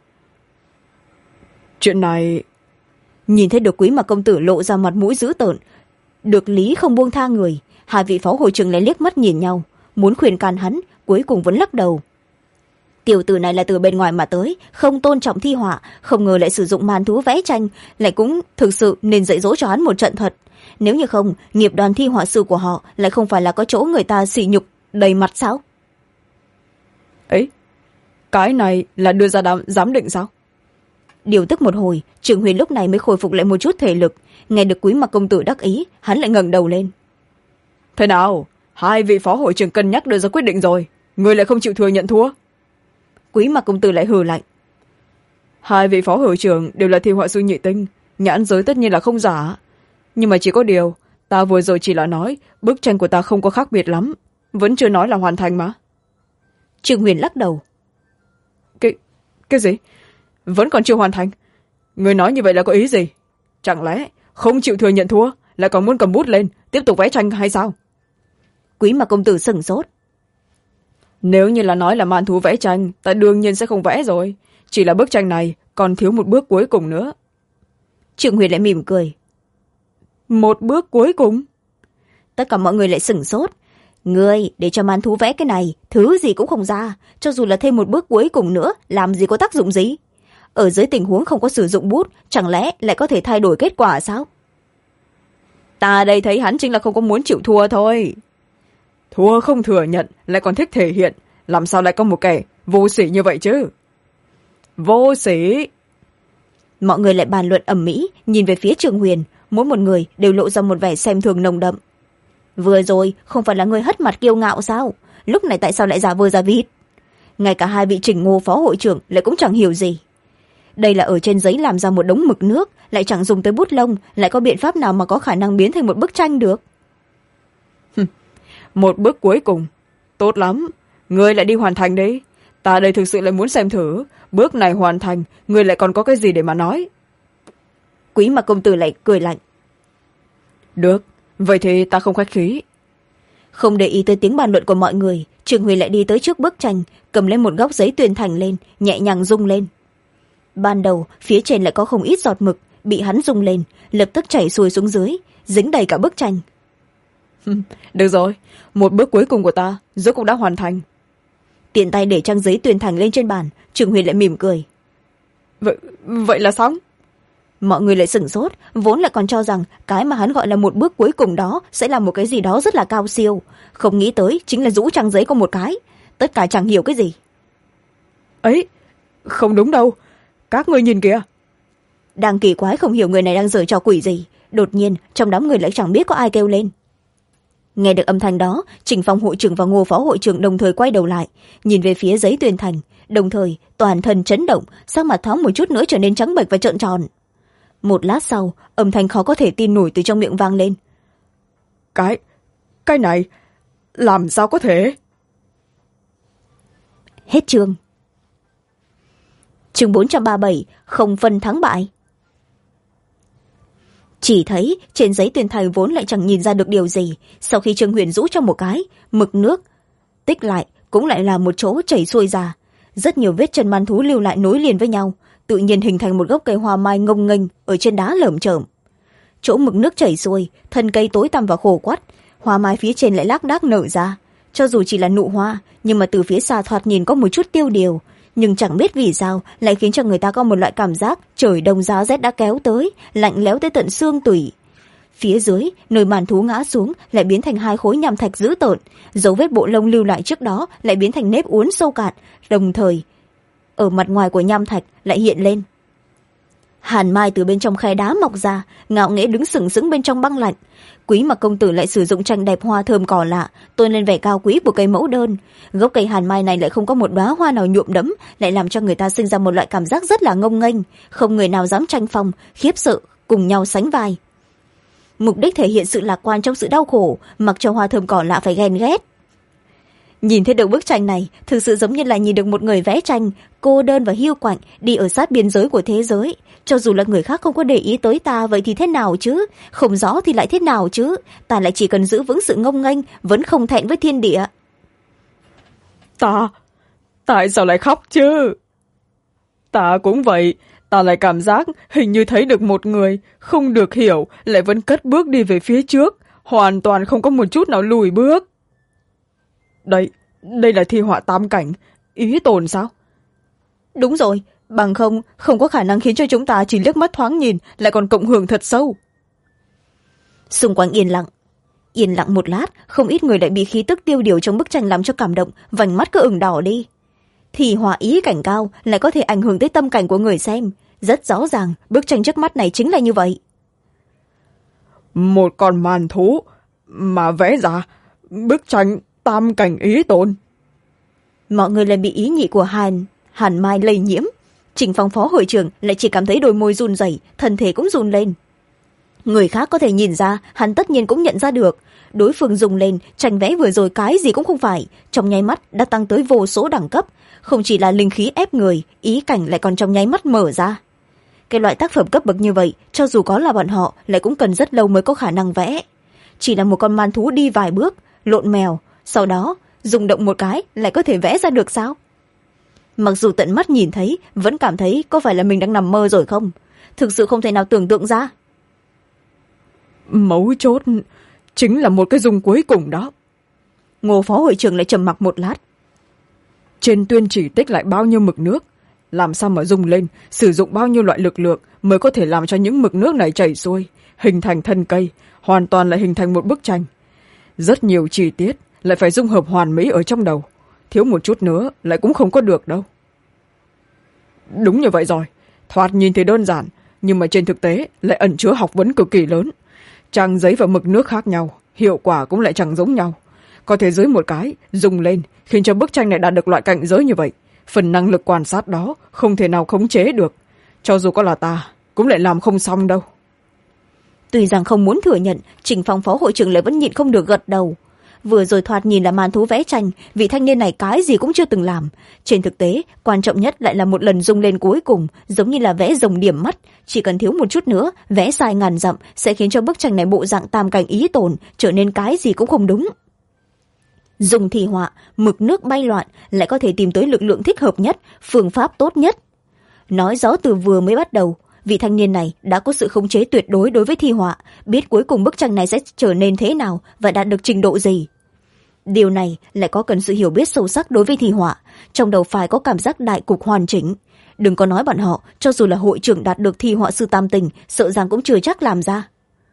Chuyện này... Nhìn thấy được Quý Mặc công tử lộ ra mặt mũi dữ tợn, được lý không buông tha người, hai vị phó hội trưởng lại liếc mắt nhìn nhau, muốn khuyên can hắn, cuối cùng vẫn lắc đầu. Tiểu tử này là từ bên ngoài mà tới, không tôn trọng thi họa, không ngờ lại sử dụng màn thú vẽ tranh, lại cũng thực sự nên dạy dỗ cho hắn một trận thật. Nếu như không, nghiệp đoàn thi họa sư của họ lại không phải là có chỗ người ta sỉ nhục đầy mặt sao? Ấy, cái này là đưa ra giám định sao? Điều tức một hồi, Trương Huyền lúc này mới khôi phục lại một chút thể lực. Nghe được Quý Mặc công tử đắc ý, hắn lại ngẩng đầu lên. Thế nào, hai vị phó hội trưởng cân nhắc đưa ra quyết định rồi, người lại không chịu thừa nhận thua? Quý Mặc công tử lại hừ lạnh. Hai vị phó hội trưởng đều là thi họa sư nhị tinh, nhãn giới tất nhiên là không giả, nhưng mà chỉ có điều ta vừa rồi chỉ là nói bức tranh của ta không có khác biệt lắm, vẫn chưa nói là hoàn thành mà. Trương Huyền lắc đầu. Cái gì? Vẫn còn chưa hoàn thành? Người nói như vậy là có ý gì? Chẳng lẽ không chịu thừa nhận thua, lại còn muốn cầm bút lên tiếp tục vẽ tranh hay sao? Quý Mặc công tử sửng sốt. Nếu như là nói là màn thú vẽ tranh, ta đương nhiên sẽ không vẽ rồi, chỉ là bức tranh này còn thiếu một bước cuối cùng nữa. Trương Huyền lại mỉm cười. Một bước cuối cùng? Tất cả mọi người lại sửng sốt. Ngươi để cho màn thú vẽ cái này, thứ gì cũng không ra, cho dù là thêm một bước cuối cùng nữa, làm gì có tác dụng gì? Ở dưới tình huống không có sử dụng bút, chẳng lẽ lại có thể thay đổi kết quả sao? Ta đây thấy hắn chính là không có muốn chịu thua thôi. Thua không thừa nhận, lại còn thích thể hiện, làm sao lại có một kẻ vô sỉ như vậy chứ? Vô sỉ! Mọi người lại bàn luận ầm ĩ, nhìn về phía Trương Huyền, mỗi một người đều lộ ra một vẻ xem thường nồng đậm. Vừa rồi không phải là người hất mặt kiêu ngạo sao? Lúc này tại sao lại giả vờ giả vịt? Ngay cả hai vị Trình Ngô phó hội trưởng lại cũng chẳng hiểu gì. Đây là ở trên giấy làm ra một đống mực nước, lại chẳng dùng tới bút lông, lại có biện pháp nào mà có khả năng biến thành một bức tranh được? Một bước cuối cùng. Tốt lắm, ngươi lại đi hoàn thành đi. Ta đây thực sự lại muốn xem thử, bước này hoàn thành, ngươi lại còn có cái gì để mà nói? Quý Mặc công tử lại cười lạnh. Được, vậy thì ta không khách khí. Không để ý tới tiếng bàn luận của mọi người, Trương Huyền lại đi tới trước bức tranh, cầm lên một góc giấy tuyên thành lên, nhẹ nhàng rung lên. Ban đầu phía trên lại có không ít giọt mực, bị hắn rung lên, lập tức chảy xuôi xuống dưới, dính đầy cả bức tranh. Được rồi, một bước cuối cùng của ta rốt cũng đã hoàn thành. Tiện tay để trang giấy tuyên thành lên trên bàn, Trương Huyền lại mỉm cười. Vậy là xong? Mọi người lại sửng sốt, vốn lại còn cho rằng cái mà hắn gọi là một bước cuối cùng đó sẽ là một cái gì đó rất là cao siêu, không nghĩ tới chính là rũ trang giấy có một cái, tất cả chẳng hiểu cái gì. Ấy, không đúng đâu, các ngươi nhìn kìa. Đang kỳ quái không hiểu người này đang giở trò quỷ gì, đột nhiên trong đám người lại chẳng biết có ai kêu lên. Nghe được âm thanh đó, Trình Phong hội trưởng và Ngô phó hội trưởng đồng thời quay đầu lại, nhìn về phía giấy tuyên thành, đồng thời toàn thân chấn động, sắc mặt thoáng một chút nữa trở nên trắng bệch và trợn tròn. Một lát sau, âm thanh khó có thể tin nổi từ trong miệng vang lên. Cái này làm sao có thể? Hết chương. Chương 437, không phân thắng bại. Chỉ thấy trên giấy tuyên thành vốn lại chẳng nhìn ra được điều gì, sau khi Trương Huyền rũ trong một cái, mực nước tích lại cũng lại là một chỗ chảy xuôi ra, rất nhiều vết chân man thú lưu lại nối liền với nhau, tự nhiên hình thành một gốc cây hoa mai ngông nghênh ở trên đá lởm chởm. Chỗ mực nước chảy xuôi, thân cây tối tăm và khô quắt, hoa mai phía trên lại lác đác nở ra, cho dù chỉ là nụ hoa, nhưng mà từ phía xa thoạt nhìn có một chút tiêu điều, nhưng chẳng biết vì sao lại khiến cho người ta có một loại cảm giác trời đông giá rét đã kéo tới, lạnh lẽo tới tận xương tủy. Phía dưới nơi màn thú ngã xuống lại biến thành hai khối nham thạch dữ tợn, dấu vết bộ lông lưu lại trước đó lại biến thành nếp uốn sâu cạn, đồng thời ở mặt ngoài của nham thạch lại hiện lên. Hàn Mai từ bên trong khe đá mọc ra, ngạo nghễ đứng sừng sững bên trong băng lạnh. Quý Mặc công tử lại sử dụng tranh đẹp hoa thơm cỏ lạ, tôn lên vẻ cao quý của cây mẫu đơn. Gốc cây hàn mai này lại không có một đóa hoa nào nhuộm đẫm, lại làm cho người ta sinh ra một loại cảm giác rất là ngông nghênh, không người nào dám tranh phong, khiếp sợ cùng nhau sánh vai. Mục đích thể hiện sự lạc quan trong sự đau khổ, mặc cho hoa thơm cỏ lạ phải ghen ghét. Nhìn thấy được bức tranh này, thực sự giống như là nhìn được một người vẽ tranh cô đơn và hiu quạnh đi ở sát biên giới của thế giới. Cho dù là người khác không có để ý tới ta, vậy thì thế nào chứ? Không rõ thì lại thế nào chứ? Ta lại chỉ cần giữ vững sự ngông nghênh, vẫn không thẹn với thiên địa. Ta tại sao lại khóc chứ? Ta cũng vậy, ta lại cảm giác hình như thấy được một người không được hiểu, lại vẫn cất bước đi về phía trước, hoàn toàn không có một chút nào lùi bước. Đây là thi họa tam cảnh, ý tồn sao? Đúng rồi, bằng không có khả năng khiến cho chúng ta chỉ liếc mắt thoáng nhìn lại còn cộng hưởng thật sâu. Xung quanh yên lặng một lát, không ít người lại bị khí tức tiêu điều trong bức tranh làm cho cảm động, vành mắt cứ ửng đỏ đi. Thì họa ý cảnh cao lại có thể ảnh hưởng tới tâm cảnh của người xem, rất rõ ràng bức tranh trước mắt này chính là như vậy. Một con màn thú mà vẽ ra bức tranh tam cảnh ý tồn. Mọi người lại bị ý nhị của Hàn Mai lây nhiễm. Trình Phong phó hội trưởng lại chỉ cảm thấy đôi môi run rẩy, thân thể cũng run lên. Người khác có thể nhìn ra, hắn tất nhiên cũng nhận ra được. Đối phương dùng lên, tranh vẽ vừa rồi cái gì cũng không phải, trong nháy mắt đã tăng tới vô số đẳng cấp. Không chỉ là linh khí ép người, ý cảnh lại còn trong nháy mắt mở ra. Cái loại tác phẩm cấp bậc như vậy, cho dù có là bọn họ, lại cũng cần rất lâu mới có khả năng vẽ. Chỉ là một con man thú đi vài bước, lộn mèo, sau đó dùng động một cái lại có thể vẽ ra được sao? Mặc dù tận mắt nhìn thấy, vẫn cảm thấy có phải là mình đang nằm mơ rồi không? Thực sự không thể nào tưởng tượng ra. Mấu chốt chính là một cái dùng cuối cùng đó. Ngô phó hội trưởng lại trầm mặc một lát. Trên tuyên chỉ tích lại bao nhiêu mực nước, làm sao mà dùng lên, sử dụng bao nhiêu loại lực lượng mới có thể làm cho những mực nước này chảy xuôi, hình thành thân cây, hoàn toàn lại hình thành một bức tranh. Rất nhiều chi tiết lại phải dung hợp hoàn mỹ ở trong đầu, thiếu một chút nữa lại cũng không có được đâu. Đúng như vậy rồi, thoạt nhìn thì đơn giản, nhưng mà trên thực tế lại ẩn chứa học vấn cực kỳ lớn. Trang giấy và mực nước khác nhau, hiệu quả cũng lại chẳng giống nhau. Có thể dưới một cái dùng lên khiến cho bức tranh này đạt được loại cảnh giới như vậy, phần năng lực quan sát đó không thể nào khống chế được. Cho dù có là ta cũng lại làm không xong đâu. Tuy rằng không muốn thừa nhận, Trình Phong phó hội trưởng lại vẫn nhịn không được gật đầu. Vừa rồi thoạt nhìn là màn thú vẽ tranh, vị thanh niên này cái gì cũng chưa từng làm. Trên thực tế, quan trọng nhất lại là một lần rung lên cuối cùng, giống như là vẽ rồng điểm mắt. Chỉ cần thiếu một chút nữa, vẽ sai ngàn dặm sẽ khiến cho bức tranh này bộ dạng tam cảnh ý tồn, trở nên cái gì cũng không đúng. Dùng thì họa, mực nước bay loạn, lại có thể tìm tới lực lượng thích hợp nhất, phương pháp tốt nhất. Nói rõ từ vừa mới bắt đầu, vị thanh niên này đã có sự khống chế tuyệt đối đối với thi họa, biết cuối cùng bức tranh này sẽ trở nên thế nào và đạt được trình độ gì. Điều này lại có cần sự hiểu biết sâu sắc đối với thi họa, trong đầu phải có cảm giác đại cục hoàn chỉnh. Đừng có nói bọn họ, cho dù là hội trưởng đạt được thi họa sư tam tình, sợ rằng cũng chưa chắc làm ra.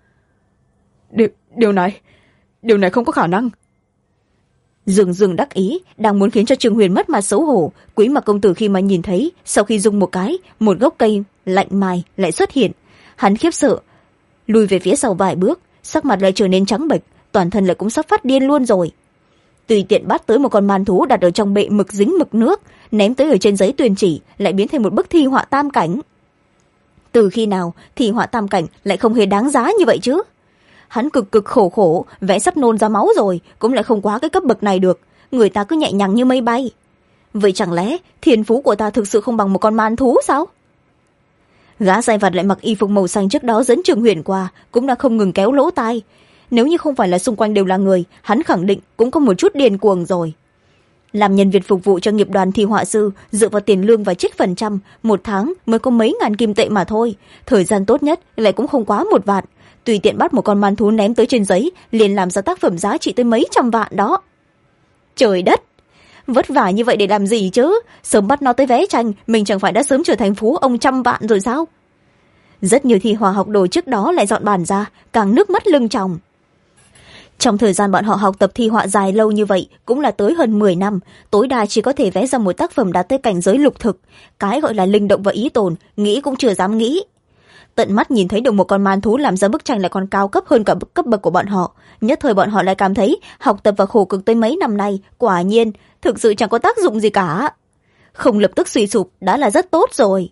Điều này không có khả năng. Dương đắc ý, đang muốn khiến cho Trương Huyền mất mặt xấu hổ. Quý Mặc công tử khi mà nhìn thấy, sau khi dùng một cái, một gốc cây lạnh mai lại xuất hiện. Hắn khiếp sợ, lùi về phía sau vài bước, sắc mặt lại trở nên trắng bệch, toàn thân lại cũng sắp phát điên luôn rồi. Tùy tiện bắt tới một con man thú đặt ở trong bệ mực dính mực nước, ném tới ở trên giấy tuyên chỉ, lại biến thành một bức thi họa tam cảnh. Từ khi nào thi họa tam cảnh lại không hề đáng giá như vậy chứ? Hắn cực khổ vẽ sắp nôn ra máu rồi, cũng lại không quá cái cấp bậc này được, người ta cứ nhẹ nhàng như mây bay. Vậy chẳng lẽ thiên phú của ta thực sự không bằng một con man thú sao? Gã sai vặt lại mặc y phục màu xanh trước đó dẫn Trường Huyền qua, cũng đã không ngừng kéo lỗ tai. Nếu như không phải là xung quanh đều là người, hắn khẳng định cũng có một chút điên cuồng rồi. Làm nhân viên phục vụ cho nghiệp đoàn thi họa sư, dựa vào tiền lương và trích phần trăm, một tháng mới có mấy ngàn kim tệ mà thôi, thời gian tốt nhất lại cũng không quá 1 vạn. Tùy tiện bắt một con man thú ném tới trên giấy, liền làm ra tác phẩm giá trị tới mấy trăm vạn đó. Trời đất, vất vả như vậy để làm gì chứ? Sớm bắt nó tới vẽ tranh, mình chẳng phải đã sớm trở thành phú ông trăm vạn rồi sao? rất nhiều thi họa học đồ trước đó lại dọn bàn ra, càng nước mắt lưng tròng. Trong thời gian bọn họ học tập thi họa dài lâu như vậy cũng là tới hơn 10 năm, tối đa chỉ có thể vẽ ra một tác phẩm đạt tới cảnh giới lục thực. Cái gọi là linh động và ý tồn, nghĩ cũng chưa dám nghĩ. Tận mắt nhìn thấy được một con man thú làm ra bức tranh lại còn cao cấp hơn cả cấp bậc của bọn họ, nhất thời bọn họ lại cảm thấy học tập và khổ cực tới mấy năm nay quả nhiên thực sự chẳng có tác dụng gì cả. Không lập tức suy sụp đã là rất tốt rồi.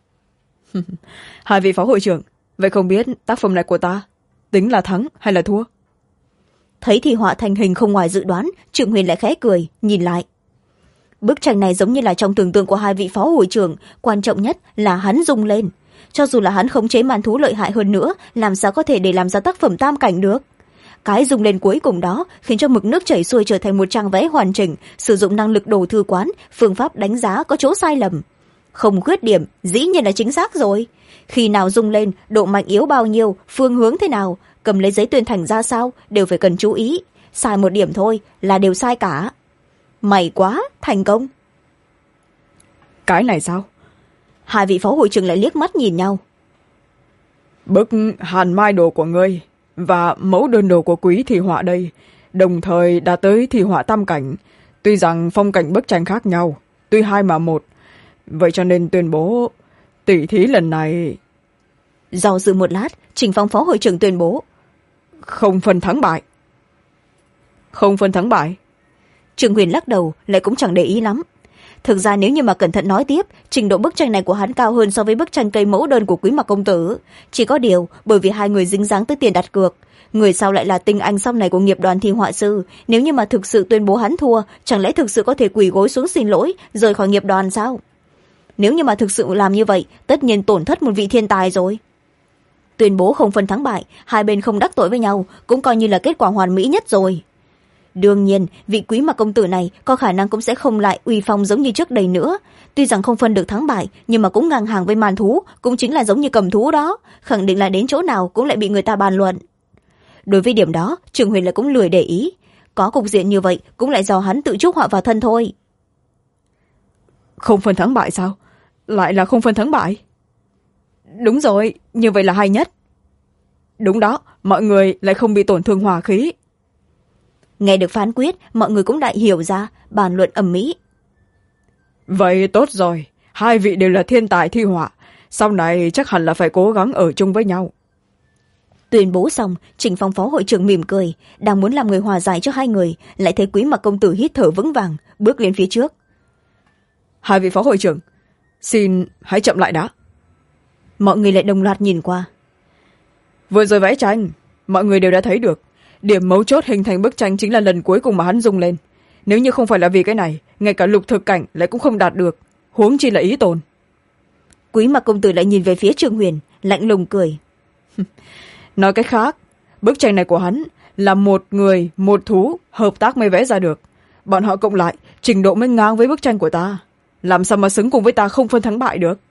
Hai vị phó hội trưởng, vậy không biết tác phẩm này của ta tính là thắng hay là thua? Thấy thi họa thành hình không ngoài dự đoán, Trương Huyền lại khẽ cười nhìn lại. Bức tranh này giống như là trong tưởng tượng của hai vị phó hội trưởng, quan trọng nhất là hắn rung lên. Cho dù là hắn khống chế man thú lợi hại hơn nữa, làm sao có thể để làm ra tác phẩm tam cảnh được. Cái rung lên cuối cùng đó khiến cho mực nước chảy xuôi trở thành một trang vẽ hoàn chỉnh, sử dụng năng lực đồ thư quán, phương pháp đánh giá có chỗ sai lầm. Không khuyết điểm, dĩ nhiên là chính xác rồi. Khi nào rung lên, độ mạnh yếu bao nhiêu, phương hướng thế nào, cầm lấy giấy tuyên thành ra sao, đều phải cần chú ý. Sai một điểm thôi là đều sai cả. May quá, thành công. Cái này sao? Hai vị phó hội trưởng lại liếc mắt nhìn nhau. Bức hàn mai đồ của ngươi và mẫu đơn đồ của quý thi họa đây đồng thời đã tới thi họa tam cảnh. Tuy rằng phong cảnh bức tranh khác nhau, tuy hai mà một, vậy cho nên tuyên bố tỷ thí lần này... Do dự một lát, Trình Phong phó hội trưởng tuyên bố không phân thắng bại. Không phân thắng bại? Trương Huyền lắc đầu, lại cũng chẳng để ý lắm. Thực ra nếu như mà cẩn thận nói tiếp, trình độ bức tranh này của hắn cao hơn so với bức tranh cây mẫu đơn của Quý Mặc công tử. Chỉ có điều bởi vì hai người dính dáng tới tiền đặt cược, người sau lại là tinh anh sau này của nghiệp đoàn thi họa sư. Nếu như mà thực sự tuyên bố hắn thua, chẳng lẽ thực sự có thể quỳ gối xuống xin lỗi rời khỏi nghiệp đoàn sao? Nếu như mà thực sự làm như vậy, tất nhiên tổn thất một vị thiên tài rồi. Tuyên bố không phân thắng bại, hai bên không đắc tội với nhau, cũng coi như là kết quả hoàn mỹ nhất rồi. Đương nhiên, vị Quý Mặc công tử này có khả năng cũng sẽ không lại uy phong giống như trước đây nữa. Tuy rằng không phân được thắng bại, nhưng mà cũng ngang hàng với màn thú, cũng chính là giống như cầm thú đó, khẳng định là đến chỗ nào cũng lại bị người ta bàn luận. Đối với điểm đó, Trường Huyền lại cũng lười để ý. Có cục diện như vậy cũng lại do hắn tự chuốc họa vào thân thôi. Không phân thắng bại sao? Lại là không phân thắng bại? Đúng rồi, như vậy là hay nhất. Đúng đó, mọi người lại không bị tổn thương hòa khí. Nghe được phán quyết, mọi người cũng đại hiểu ra, bàn luận ầm ĩ. Vậy tốt rồi, hai vị đều là thiên tài thi họa, sau này chắc hẳn là phải cố gắng ở chung với nhau. Tuyên bố xong, Trình Phong phó hội trưởng mỉm cười, đang muốn làm người hòa giải cho hai người, lại thấy Quý Mặc công tử hít thở vững vàng, bước lên phía trước. Hai vị phó hội trưởng, xin hãy chậm lại đã. Mọi người lại đồng loạt nhìn qua. Vừa rồi vẽ tranh, mọi người đều đã thấy được. Điểm mấu chốt hình thành bức tranh chính là lần cuối cùng mà hắn rung lên. Nếu như không phải là vì cái này, ngay cả lục thực cảnh lại cũng không đạt được, huống chi là ý tồn. Quý Mặc công tử lại nhìn về phía Trương Huyền, lạnh lùng cười. Nói cách khác, bức tranh này của hắn là một người, một thú, hợp tác mới vẽ ra được. Bọn họ cộng lại, trình độ mới ngang với bức tranh của ta. Làm sao mà xứng cùng với ta không phân thắng bại được?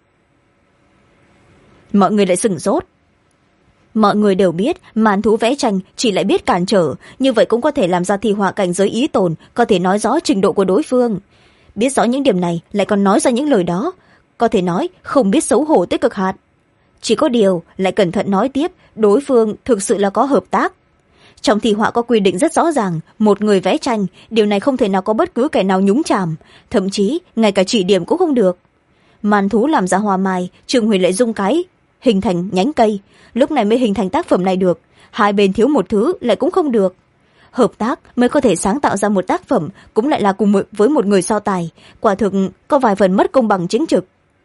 Mọi người lại sửng sốt. Mọi người đều biết màn thú vẽ tranh chỉ lại biết cản trở, như vậy cũng có thể làm ra thi họa cảnh giới ý tồn, có thể nói rõ trình độ của đối phương. Biết rõ những điểm này lại còn nói ra những lời đó, có thể nói không biết xấu hổ tới cực hạn. Chỉ có điều lại cẩn thận nói tiếp, đối phương thực sự là có hợp tác. Trong thi họa có quy định rất rõ ràng, một người vẽ tranh, điều này không thể nào có bất cứ kẻ nào nhúng chàm, thậm chí ngay cả chỉ điểm cũng không được. Màn thú làm ra hoa mai, Trương Huyền lại dung cái hình thành nhánh cây, lúc này mới hình thành tác phẩm này được. Hai bên thiếu một thứ lại cũng không được. Hợp tác mới có thể sáng tạo ra một tác phẩm, cũng lại là cùng với một người so tài, quả thực có vài phần mất công bằng chính trực.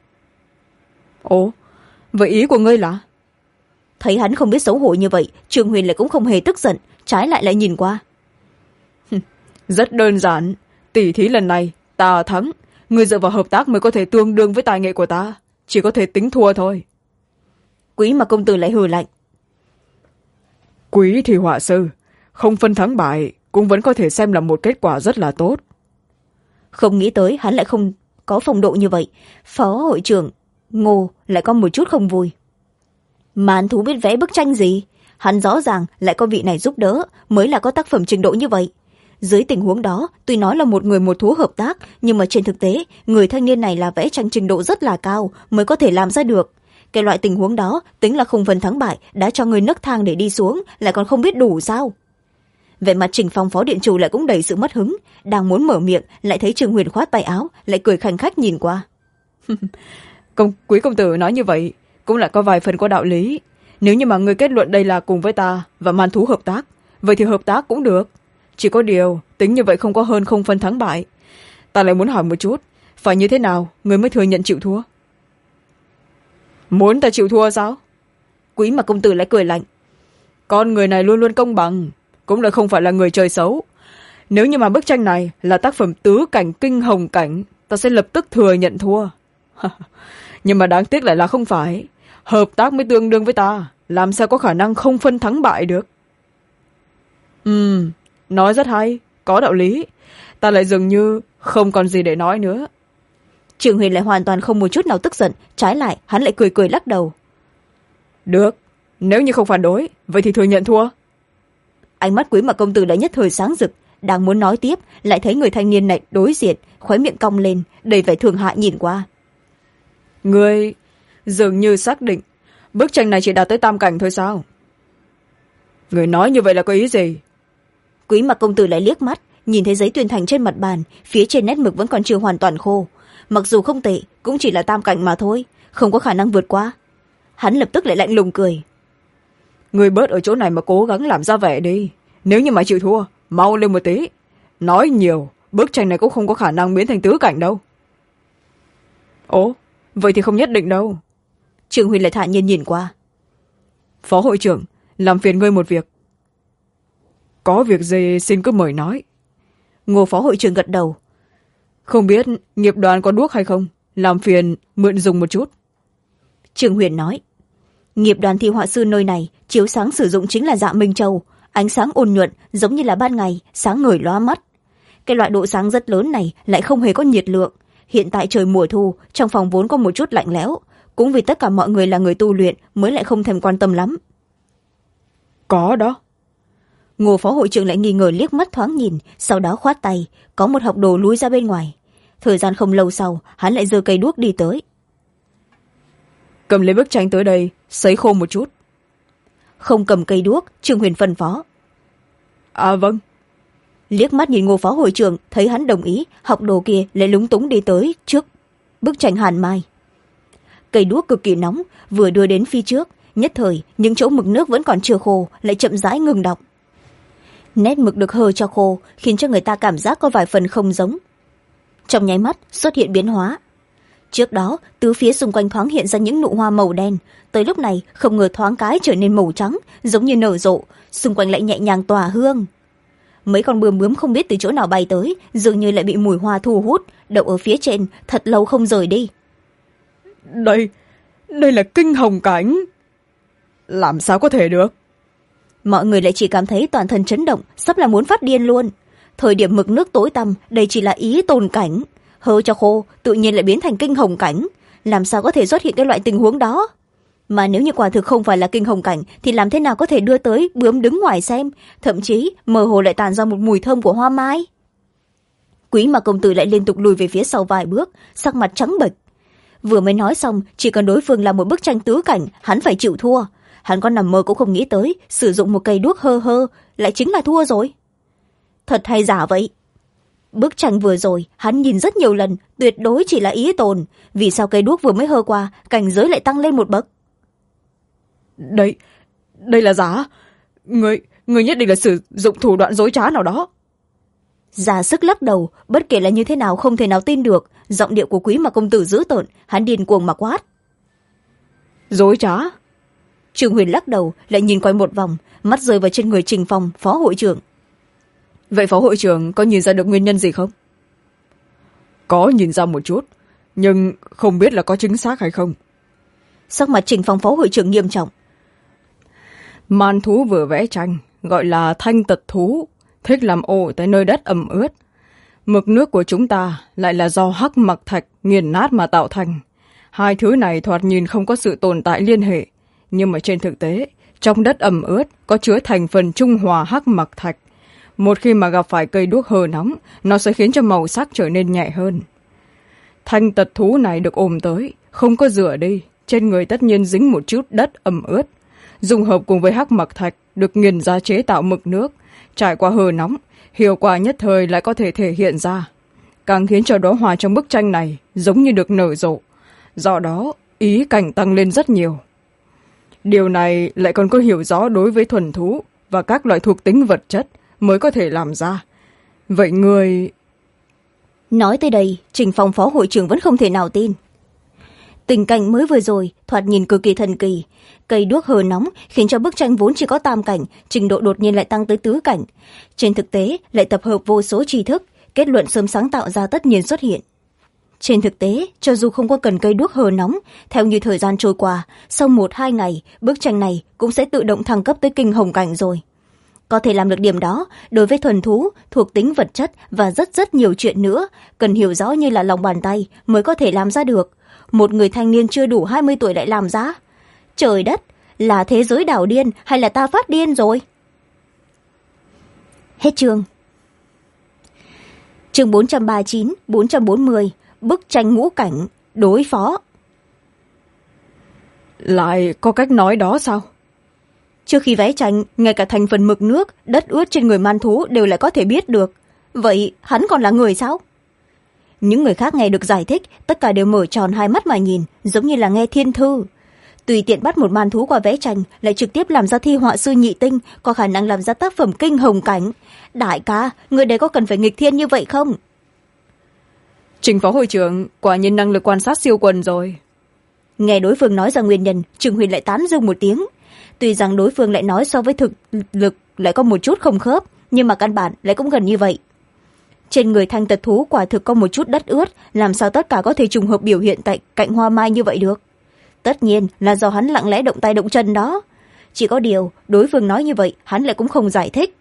Ồ, vậy ý của ngươi là? Thấy hắn không biết xấu hổ như vậy, Trương Huyền lại cũng không hề tức giận, trái lại nhìn qua. Rất đơn giản, tỷ thí lần này ta thắng, ngươi dựa vào hợp tác mới có thể tương đương với tài nghệ của ta, chỉ có thể tính thua thôi. Quý Mặc công tử lại hừ lạnh. Quý thì họa sư, không phân thắng bại cũng vẫn có thể xem là một kết quả rất là tốt. Không nghĩ tới hắn lại không có phong độ như vậy. Phó hội trưởng Ngô lại có một chút không vui. Màn thú biết vẽ bức tranh gì? Hắn rõ ràng lại có vị này giúp đỡ mới là có tác phẩm trình độ như vậy. Dưới tình huống đó, tuy nói là một người một thú hợp tác, nhưng mà trên thực tế người thanh niên này là vẽ tranh trình độ rất là cao mới có thể làm ra được. cái loại tình huống đó tính là không phần thắng bại, đã cho người nấc thang để đi xuống lại còn không biết đủ sao? Vẻ mặt Trình Phong phó điện chủ lại cũng đầy sự mất hứng, đang muốn mở miệng lại thấy Trương Huyền khoát tay áo, lại cười khanh khách nhìn qua. Quý công tử nói như vậy cũng lại có vài phần có đạo lý. Nếu như mà người kết luận đây là cùng với ta và man thú hợp tác, vậy thì hợp tác cũng được. Chỉ có điều tính như vậy không có hơn không phân thắng bại. Ta lại muốn hỏi một chút, phải như thế nào người mới thừa nhận chịu thua? Muốn ta chịu thua sao? Quý mà công tử lại cười lạnh. Con người này luôn luôn công bằng, cũng lại không phải là người chơi xấu. Nếu như mà bức tranh này là tác phẩm tứ cảnh kinh hồng cảnh, ta sẽ lập tức thừa nhận thua. Nhưng mà đáng tiếc lại là không phải. Hợp tác mới tương đương với ta, làm sao có khả năng không phân thắng bại được? Nói rất hay, có đạo lý. Ta lại dường như không còn gì để nói nữa. Trương Huyền lại hoàn toàn không một chút nào tức giận, trái lại hắn lại cười cười lắc đầu. Được, nếu như không phản đối, vậy thì thừa nhận thua. Ánh mắt Quý mà công tử đã nhất thời sáng rực, đang muốn nói tiếp lại thấy người thanh niên này đối diện, khóe miệng cong lên, đầy vẻ thương hại nhìn qua. Người dường như xác định bức tranh này chỉ đạt tới tam cảnh thôi sao? Người nói như vậy là có ý gì? Quý mà công tử lại liếc mắt, nhìn thấy giấy tuyên thành trên mặt bàn, phía trên nét mực vẫn còn chưa hoàn toàn khô. Mặc dù không tệ, cũng chỉ là tam cảnh mà thôi, không có khả năng vượt qua. Hắn lập tức lại lạnh lùng cười. Người bớt ở chỗ này mà cố gắng làm ra vẻ đi. Nếu như mà chịu thua, mau lên một tí. Nói nhiều, bức tranh này cũng không có khả năng biến thành tứ cảnh đâu. Ồ, vậy thì không nhất định đâu. Trương Huyền lại thản nhiên nhìn qua. Phó hội trưởng, làm phiền ngươi một việc. Có việc gì xin cứ mời nói. Ngô phó hội trưởng gật đầu. Không biết nghiệp đoàn có đuốc hay không, làm phiền mượn dùng một chút. Trương Huyền nói. Nghiệp đoàn thi họa sư nơi này chiếu sáng sử dụng chính là dạ minh châu, ánh sáng ôn nhuận giống như là ban ngày, sáng ngời lóa mắt. Cái loại độ sáng rất lớn này lại không hề có nhiệt lượng. Hiện tại trời mùa thu, trong phòng vốn có một chút lạnh lẽo, cũng vì tất cả mọi người là người tu luyện mới lại không thèm quan tâm lắm. Có đó. Ngô phó hội trưởng lại nghi ngờ liếc mắt thoáng nhìn, sau đó khoát tay, có một học đồ lùi ra bên ngoài. Thời gian không lâu sau, hắn lại giơ cây đuốc đi tới. Cầm lấy bức tranh tới đây, sấy khô một chút. Không cầm cây đuốc, Trương Huyền phân phó. À vâng. Liếc mắt nhìn Ngô phó hội trưởng, thấy hắn đồng ý, học đồ kia lại lúng túng đi tới trước bức tranh hàn mai. Cây đuốc cực kỳ nóng, vừa đưa đến phía trước, nhất thời những chỗ mực nước vẫn còn chưa khô lại chậm rãi ngừng đọng. Nét mực được hơ cho khô khiến cho người ta cảm giác có vài phần không giống. Trong nháy mắt xuất hiện biến hóa. Trước đó tứ phía xung quanh thoáng hiện ra những nụ hoa màu đen, tới lúc này không ngờ thoáng cái trở nên màu trắng, giống như nở rộ, xung quanh lại nhẹ nhàng tỏa hương. Mấy con bướm bướm không biết từ chỗ nào bay tới, dường như lại bị mùi hoa thu hút, đậu ở phía trên thật lâu không rời đi. Đây là kinh hồng cảnh. Làm sao có thể được? Mọi người lại chỉ cảm thấy toàn thân chấn động, sắp là muốn phát điên luôn. Thời điểm mực nước tối tăm, đây chỉ là ý tồn cảnh, hơ cho khô tự nhiên lại biến thành kinh hồng cảnh. Làm sao có thể xuất hiện cái loại tình huống đó? Mà nếu như quả thực không phải là kinh hồng cảnh thì làm thế nào có thể đưa tới bướm đứng ngoài xem, thậm chí mơ hồ lại tàn ra một mùi thơm của hoa mai. Quý mà công tử lại liên tục lùi về phía sau vài bước, sắc mặt trắng bệch. Vừa mới nói xong, chỉ cần đối phương là một bức tranh tứ cảnh, hắn phải chịu thua. Hắn có nằm mơ cũng không nghĩ tới, sử dụng một cây đuốc hơ hơ lại chính là thua rồi. Thật hay giả vậy? Bức tranh vừa rồi hắn nhìn rất nhiều lần, tuyệt đối chỉ là ý tồn. Vì sao cây đuốc vừa mới hơ qua, cảnh giới lại tăng lên một bậc? Đây là giả. Người nhất định là sử dụng thủ đoạn dối trá nào đó. Ra sức lắc đầu, bất kể là như thế nào không thể nào tin được. Giọng điệu của Quý mà công tử dữ tợn, hắn điên cuồng mà quát. Dối trá? Trương Huyền lắc đầu, lại nhìn quanh một vòng, mắt rơi vào trên người Trình Phong, phó hội trưởng. Vậy phó hội trưởng có nhìn ra được nguyên nhân gì không? Có nhìn ra một chút, nhưng không biết là có chính xác hay không. Sắc mặt Trình Phong phó hội trưởng nghiêm trọng. Man thú vừa vẽ tranh, gọi là thanh tật thú, thích làm ổ tại nơi đất ẩm ướt. Mực nước của chúng ta lại là do hắc mặc thạch nghiền nát mà tạo thành. Hai thứ này thoạt nhìn không có sự tồn tại liên hệ, nhưng mà trên thực tế, trong đất ẩm ướt có chứa thành phần trung hòa hắc mặc thạch. Một khi mà gặp phải cây đuốc hơ nóng, nó sẽ khiến cho màu sắc trở nên nhẹ hơn. Thanh tật thú này được ôm tới, không có rửa đi, trên người tất nhiên dính một chút đất ẩm ướt, dùng hợp cùng với hắc mặc thạch được nghiền ra chế tạo mực nước, trải qua hờ nóng, hiệu quả nhất thời lại có thể thể hiện ra, càng khiến cho đóa hoa trong bức tranh này giống như được nở rộ, do đó ý cảnh tăng lên rất nhiều. Điều này lại còn có hiểu rõ đối với thuần thú và các loại thuộc tính vật chất mới có thể làm ra. Vậy người... Nói tới đây, Trình Phong phó hội trưởng vẫn không thể nào tin. Tình cảnh mới vừa rồi thoạt nhìn cực kỳ thần kỳ. Cây đuốc hờ nóng khiến cho bức tranh vốn chỉ có tam cảnh, trình độ đột nhiên lại tăng tới tứ cảnh. Trên thực tế lại tập hợp vô số tri thức, kết luận sớm sáng tạo ra tất nhiên xuất hiện. Trên thực tế, cho dù không có cần cây đuốc hờ nóng, theo như thời gian trôi qua, sau 1-2 ngày, bức tranh này cũng sẽ tự động thăng cấp tới kinh hồng cảnh rồi. Có thể làm được điểm đó, đối với thuần thú, thuộc tính vật chất và rất nhiều chuyện nữa, cần hiểu rõ như là lòng bàn tay mới có thể làm ra được. Một người thanh niên chưa đủ 20 tuổi lại làm ra. Trời đất, là thế giới đảo điên hay là ta phát điên rồi? Hết chương. Chương 439, 440, bức tranh ngũ cảnh, đối phó. Lại có cách nói đó sao? Trước khi vẽ tranh, ngay cả thành phần mực nước, đất ướt trên người man thú đều lại có thể biết được. Vậy hắn còn là người sao? Những người khác nghe được giải thích, tất cả đều mở tròn hai mắt mà nhìn, giống như là nghe thiên thư. Tùy tiện bắt một man thú qua vẽ tranh, lại trực tiếp làm ra thi họa sư nhị tinh, có khả năng làm ra tác phẩm kinh hồng cảnh. Đại ca, người đấy có cần phải nghịch thiên như vậy không? Trình phó hội trưởng quả nhiên năng lực quan sát siêu quần rồi. Nghe đối phương nói ra nguyên nhân, Trương Huyền lại tán dương một tiếng. Tuy rằng đối phương lại nói so với thực lực lại có một chút không khớp, nhưng mà căn bản lại cũng gần như vậy. Trên người thanh tật thú quả thực có một chút đất ướt, làm sao tất cả có thể trùng hợp biểu hiện tại cạnh hoa mai như vậy được? Tất nhiên là do hắn lặng lẽ động tay động chân đó. Chỉ có điều, đối phương nói như vậy, hắn lại cũng không giải thích.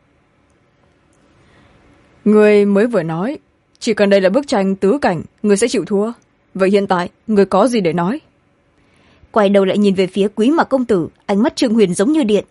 Người mới vừa nói, chỉ cần đây là bức tranh tứ cảnh, người sẽ chịu thua. Vậy hiện tại, người có gì để nói? Quay đầu lại nhìn về phía Quý Mặc công tử, ánh mắt Trương Huyền giống như điện.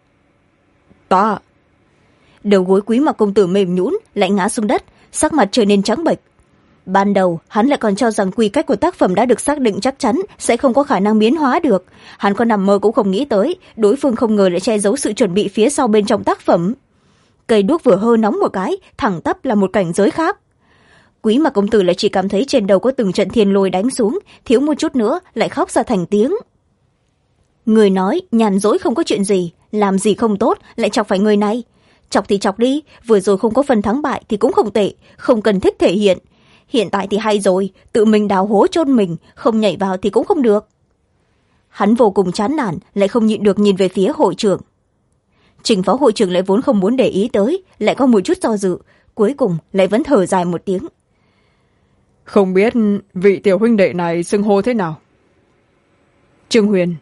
Ta. Đầu gối Quý Mặc công tử mềm nhũn, lại ngã xuống đất, sắc mặt trở nên trắng bệch. Ban đầu hắn lại còn cho rằng quy cách của tác phẩm đã được xác định chắc chắn sẽ không có khả năng biến hóa được. Hắn có nằm mơ cũng không nghĩ tới, đối phương không ngờ lại che giấu sự chuẩn bị phía sau bên trong tác phẩm. Cây đuốc vừa hơ nóng một cái, thẳng tắp là một cảnh giới khác. Quý Mặc công tử lại chỉ cảm thấy trên đầu có từng trận thiên lôi đánh xuống, thiếu một chút nữa lại khóc ra thành tiếng. Người nói nhàn rỗi không có chuyện gì, làm gì không tốt lại chọc phải người này. Chọc thì chọc đi, vừa rồi không có phần thắng bại thì cũng không tệ, không cần thích thể hiện. Hiện tại thì hay rồi, tự mình đào hố chôn mình, không nhảy vào thì cũng không được. Hắn vô cùng chán nản, lại không nhịn được nhìn về phía hội trưởng. Trình phó hội trưởng lại vốn không muốn để ý tới, lại có một chút do dự, cuối cùng lại vẫn thở dài một tiếng. Không biết vị tiểu huynh đệ này xưng hô thế nào? Trương Huyền.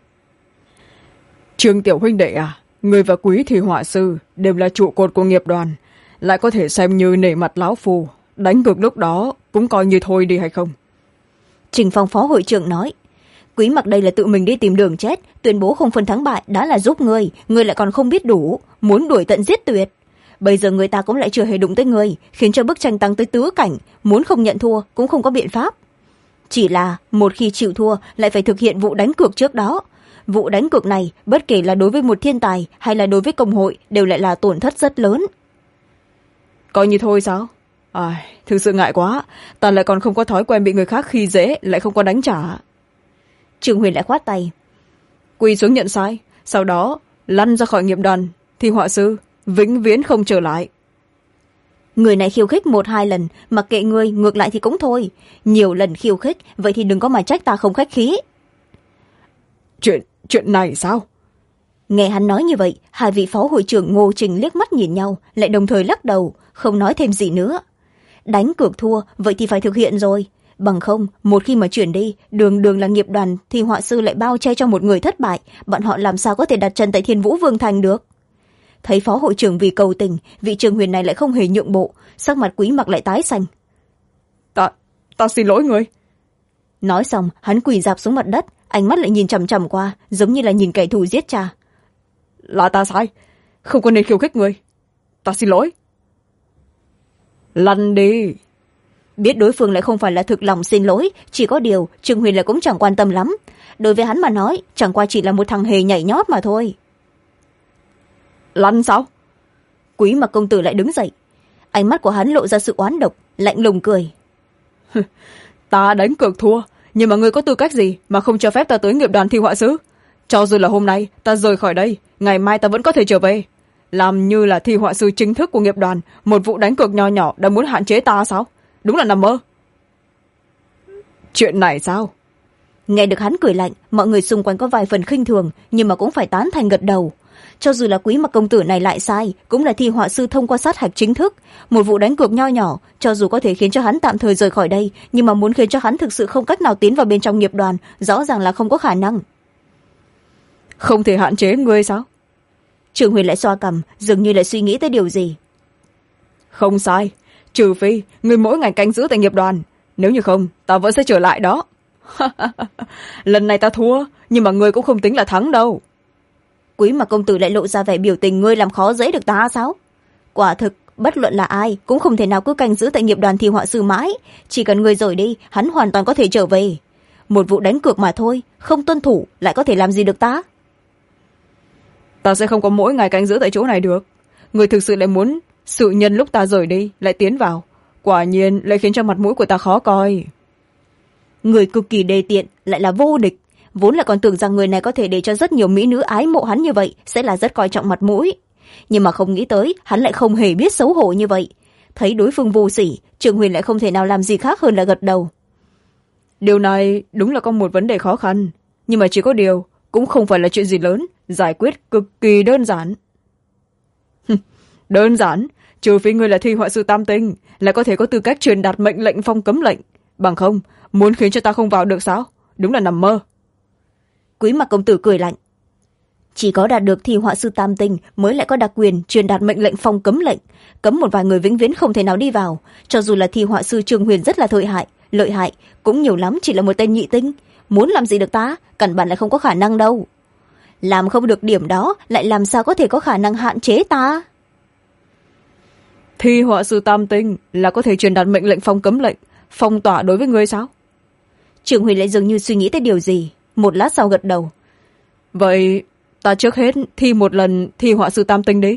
Trương tiểu huynh đệ à, người và Quý thủy họa sư đều là trụ cột của nghiệp đoàn, lại có thể xem như nể mặt lão phù, đánh cược lúc đó cũng coi như thôi đi hay không? Trình Phong phó hội trưởng nói. Quý Mặc đây là tự mình đi tìm đường chết, tuyên bố không phân thắng bại đã là giúp ngươi lại còn không biết đủ, muốn đuổi tận giết tuyệt. Bây giờ người ta cũng lại chưa hề đụng tới ngươi, khiến cho bức tranh tăng tới tứ cảnh, muốn không nhận thua cũng không có biện pháp. Chỉ là một khi chịu thua lại phải thực hiện vụ đánh cược trước đó. Vụ đánh cược này, bất kể là đối với một thiên tài hay là đối với công hội, đều lại là tổn thất rất lớn. Coi như thôi sao? Thực sự ngại quá, ta lại còn không có thói quen bị người khác khi dễ, lại không có đánh trả. Trương Huyền lại khoát tay. Quỳ xuống nhận sai, sau đó lăn ra khỏi nghiệp đoàn, thì họa sư vĩnh viễn không trở lại. Người này khiêu khích 1-2 lần, mặc kệ ngươi, ngược lại thì cũng thôi. Nhiều lần khiêu khích, vậy thì đừng có mà trách ta không khách khí. Chuyện này sao? Nghe hắn nói như vậy, hai vị phó hội trưởng Ngô Trình liếc mắt nhìn nhau, lại đồng thời lắc đầu, không nói thêm gì nữa. Đánh cược thua, vậy thì phải thực hiện rồi. Bằng không, một khi mà chuyển đi, đường là nghiệp đoàn, thì họa sư lại bao che cho một người thất bại, bọn họ làm sao có thể đặt chân tại Thiên Vũ Vương Thành được. Thấy phó hội trưởng vì cầu tình, vị Trương Huyền này lại không hề nhượng bộ, sắc mặt Quý Mặc lại tái xanh. Ta xin lỗi người. Nói xong, hắn quỳ rạp xuống mặt đất, ánh mắt lại nhìn chằm chằm qua, giống như là nhìn kẻ thù giết cha. Là ta sai, không có nên khiêu khích người. Ta xin lỗi. Lăn đi. biết đối phương lại không phải là thực lòng xin lỗi, chỉ có điều Trương Huyền lại cũng chẳng quan tâm lắm. Đối với hắn mà nói, chẳng qua chỉ là một thằng hề nhảy nhót mà thôi. Lăn sao? Quý Mặc công tử lại đứng dậy, ánh mắt của hắn lộ ra sự oán độc, lạnh lùng cười. Ta đánh cược thua, nhưng mà ngươi có tư cách gì mà không cho phép ta tới nghiệp đoàn thi họa sứ? Cho dù là hôm nay ta rời khỏi đây, ngày mai ta vẫn có thể trở về. Làm như là thi họa sư chính thức của nghiệp đoàn, một vụ đánh cược nho nhỏ đã muốn hạn chế ta sao? Đúng là nằm mơ. Chuyện này sao? Nghe được hắn cười lạnh, mọi người xung quanh có vài phần khinh thường, nhưng mà cũng phải tán thành gật đầu. Cho dù là Quý Mặc công tử này lại sai, cũng là thi họa sư thông qua sát hạch chính thức. Một vụ đánh cược nho nhỏ, cho dù có thể khiến cho hắn tạm thời rời khỏi đây, nhưng mà muốn khiến cho hắn thực sự không cách nào tiến vào bên trong nghiệp đoàn, rõ ràng là không có khả năng. Không thể hạn chế ngươi sao? Trường Huyền lại xoa cằm, dường như lại suy nghĩ tới điều gì. Không sai, trừ phi ngươi mỗi ngày canh giữ tại nghiệp đoàn, nếu như không ta vẫn sẽ trở lại đó. Lần này ta thua, nhưng mà ngươi cũng không tính là thắng đâu. Quý Mặc công tử lại lộ ra vẻ biểu tình ngươi làm khó dễ được ta sao? Quả thực bất luận là ai cũng không thể nào cứ canh giữ tại nghiệp đoàn thi họa sư mãi, chỉ cần ngươi rời đi, hắn hoàn toàn có thể trở về. Một vụ đánh cược mà thôi, không tuân thủ lại có thể làm gì được ta? Ta sẽ không có mỗi ngày canh giữ tại chỗ này được. Người thực sự lại muốn sự nhân lúc ta rời đi lại tiến vào, quả nhiên lại khiến cho mặt mũi của ta khó coi. Người cực kỳ đề tiện, lại là vô địch, vốn là còn tưởng rằng người này có thể để cho rất nhiều mỹ nữ ái mộ hắn như vậy sẽ là rất coi trọng mặt mũi, nhưng mà không nghĩ tới hắn lại không hề biết xấu hổ như vậy. Thấy đối phương vô sỉ, Trường Huyền lại không thể nào làm gì khác hơn là gật đầu. Điều này đúng là có một vấn đề khó khăn, nhưng mà chỉ có điều cũng không phải là chuyện gì lớn, giải quyết cực kỳ đơn giản. Đơn giản? Trừ phi ngươi là thi họa sư tam tinh, lại có thể có tư cách truyền đạt mệnh lệnh phong cấm lệnh, bằng không muốn khiến cho ta không vào được sao? Đúng là nằm mơ. Quý Mặc công tử cười lạnh. Chỉ có đạt được thi họa sư tam tinh mới lại có đặc quyền truyền đạt mệnh lệnh phong cấm lệnh, cấm một vài người vĩnh viễn không thể nào đi vào. Cho dù là thi họa sư Trương Huyền rất là lợi hại, cũng nhiều lắm chỉ là một tên nhị tinh, muốn làm gì được ta, căn bản lại không có khả năng đâu. Làm không được điểm đó, lại làm sao có thể có khả năng hạn chế ta? Thi họa sư tam tinh là có thể truyền đạt mệnh lệnh phong cấm lệnh, phong tỏa đối với ngươi sao? Trường Huyền lại dường như suy nghĩ tới điều gì, một lát sau gật đầu. Vậy ta trước hết thi một lần thi họa sư tam tinh đi.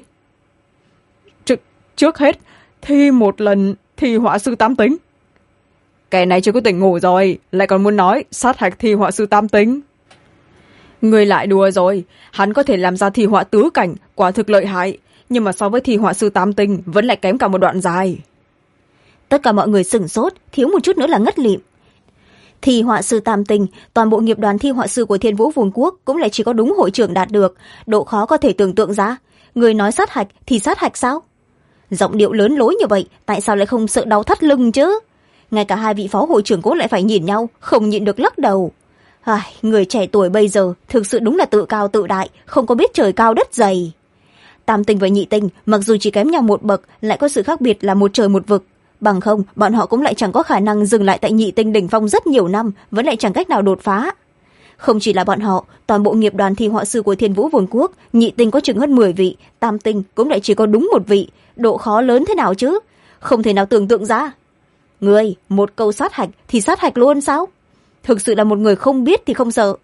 Trước hết thi một lần thi họa sư tam tinh? Kẻ này chưa có tỉnh ngủ rồi, lại còn muốn nói sát hạch thi họa sư tam tinh. Người lại đùa rồi, hắn có thể làm ra thi họa tứ cảnh, quả thực lợi hại, nhưng mà so với thi họa sư tam tinh vẫn lại kém cả một đoạn dài. Tất cả mọi người sửng sốt, thiếu một chút nữa là ngất lịm. Thi họa sư tam tinh, toàn bộ nghiệp đoàn thi họa sư của Thiên Vũ Vương quốc cũng lại chỉ có đúng hội trưởng đạt được, độ khó có thể tưởng tượng ra. Người nói sát hạch thì sát hạch sao? Giọng điệu lớn lối như vậy, tại sao lại không sợ đau thắt lưng chứ? Ngay cả hai vị phó hội trưởng cũng lại phải nhìn nhau, không nhịn được lắc đầu. Người trẻ tuổi bây giờ thực sự đúng là tự cao tự đại, không có biết trời cao đất dày. Tam tinh và nhị tinh mặc dù chỉ kém nhau một bậc, lại có sự khác biệt là một trời một vực. Bằng không, bọn họ cũng lại chẳng có khả năng dừng lại tại nhị tinh đỉnh phong rất nhiều năm, vẫn lại chẳng cách nào đột phá. Không chỉ là bọn họ, toàn bộ nghiệp đoàn thi họa sư của Thiên Vũ Vương quốc, nhị tinh có chừng hơn 10 vị, tam tinh cũng lại chỉ có đúng một vị, độ khó lớn thế nào chứ? Không thể nào tưởng tượng ra. Người, một câu sát hạch thì sát hạch luôn sao? Thực sự là một người không biết thì không sợ.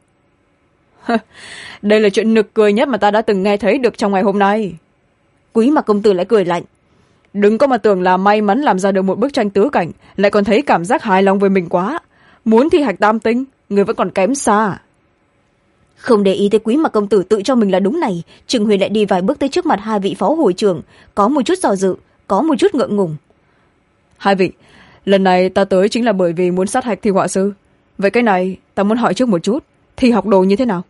Đây là chuyện nực cười nhất mà ta đã từng nghe thấy được trong ngày hôm nay. Quý Mặc công tử lại cười lạnh. Đừng có mà tưởng là may mắn làm ra được một bức tranh tứ cảnh, lại còn thấy cảm giác hài lòng với mình quá. Muốn thi hạch tam tinh, người vẫn còn kém xa. Không để ý tới Quý Mặc công tử tự cho mình là đúng này, Trừng Huyền lại đi vài bước tới trước mặt hai vị phó hội trưởng, có một chút do dự, có một chút ngượng ngùng. Hai vị, lần này ta tới chính là bởi vì muốn sát hạch thi họa sư. Vậy cái này ta muốn hỏi trước một chút, thi học đồ như thế nào?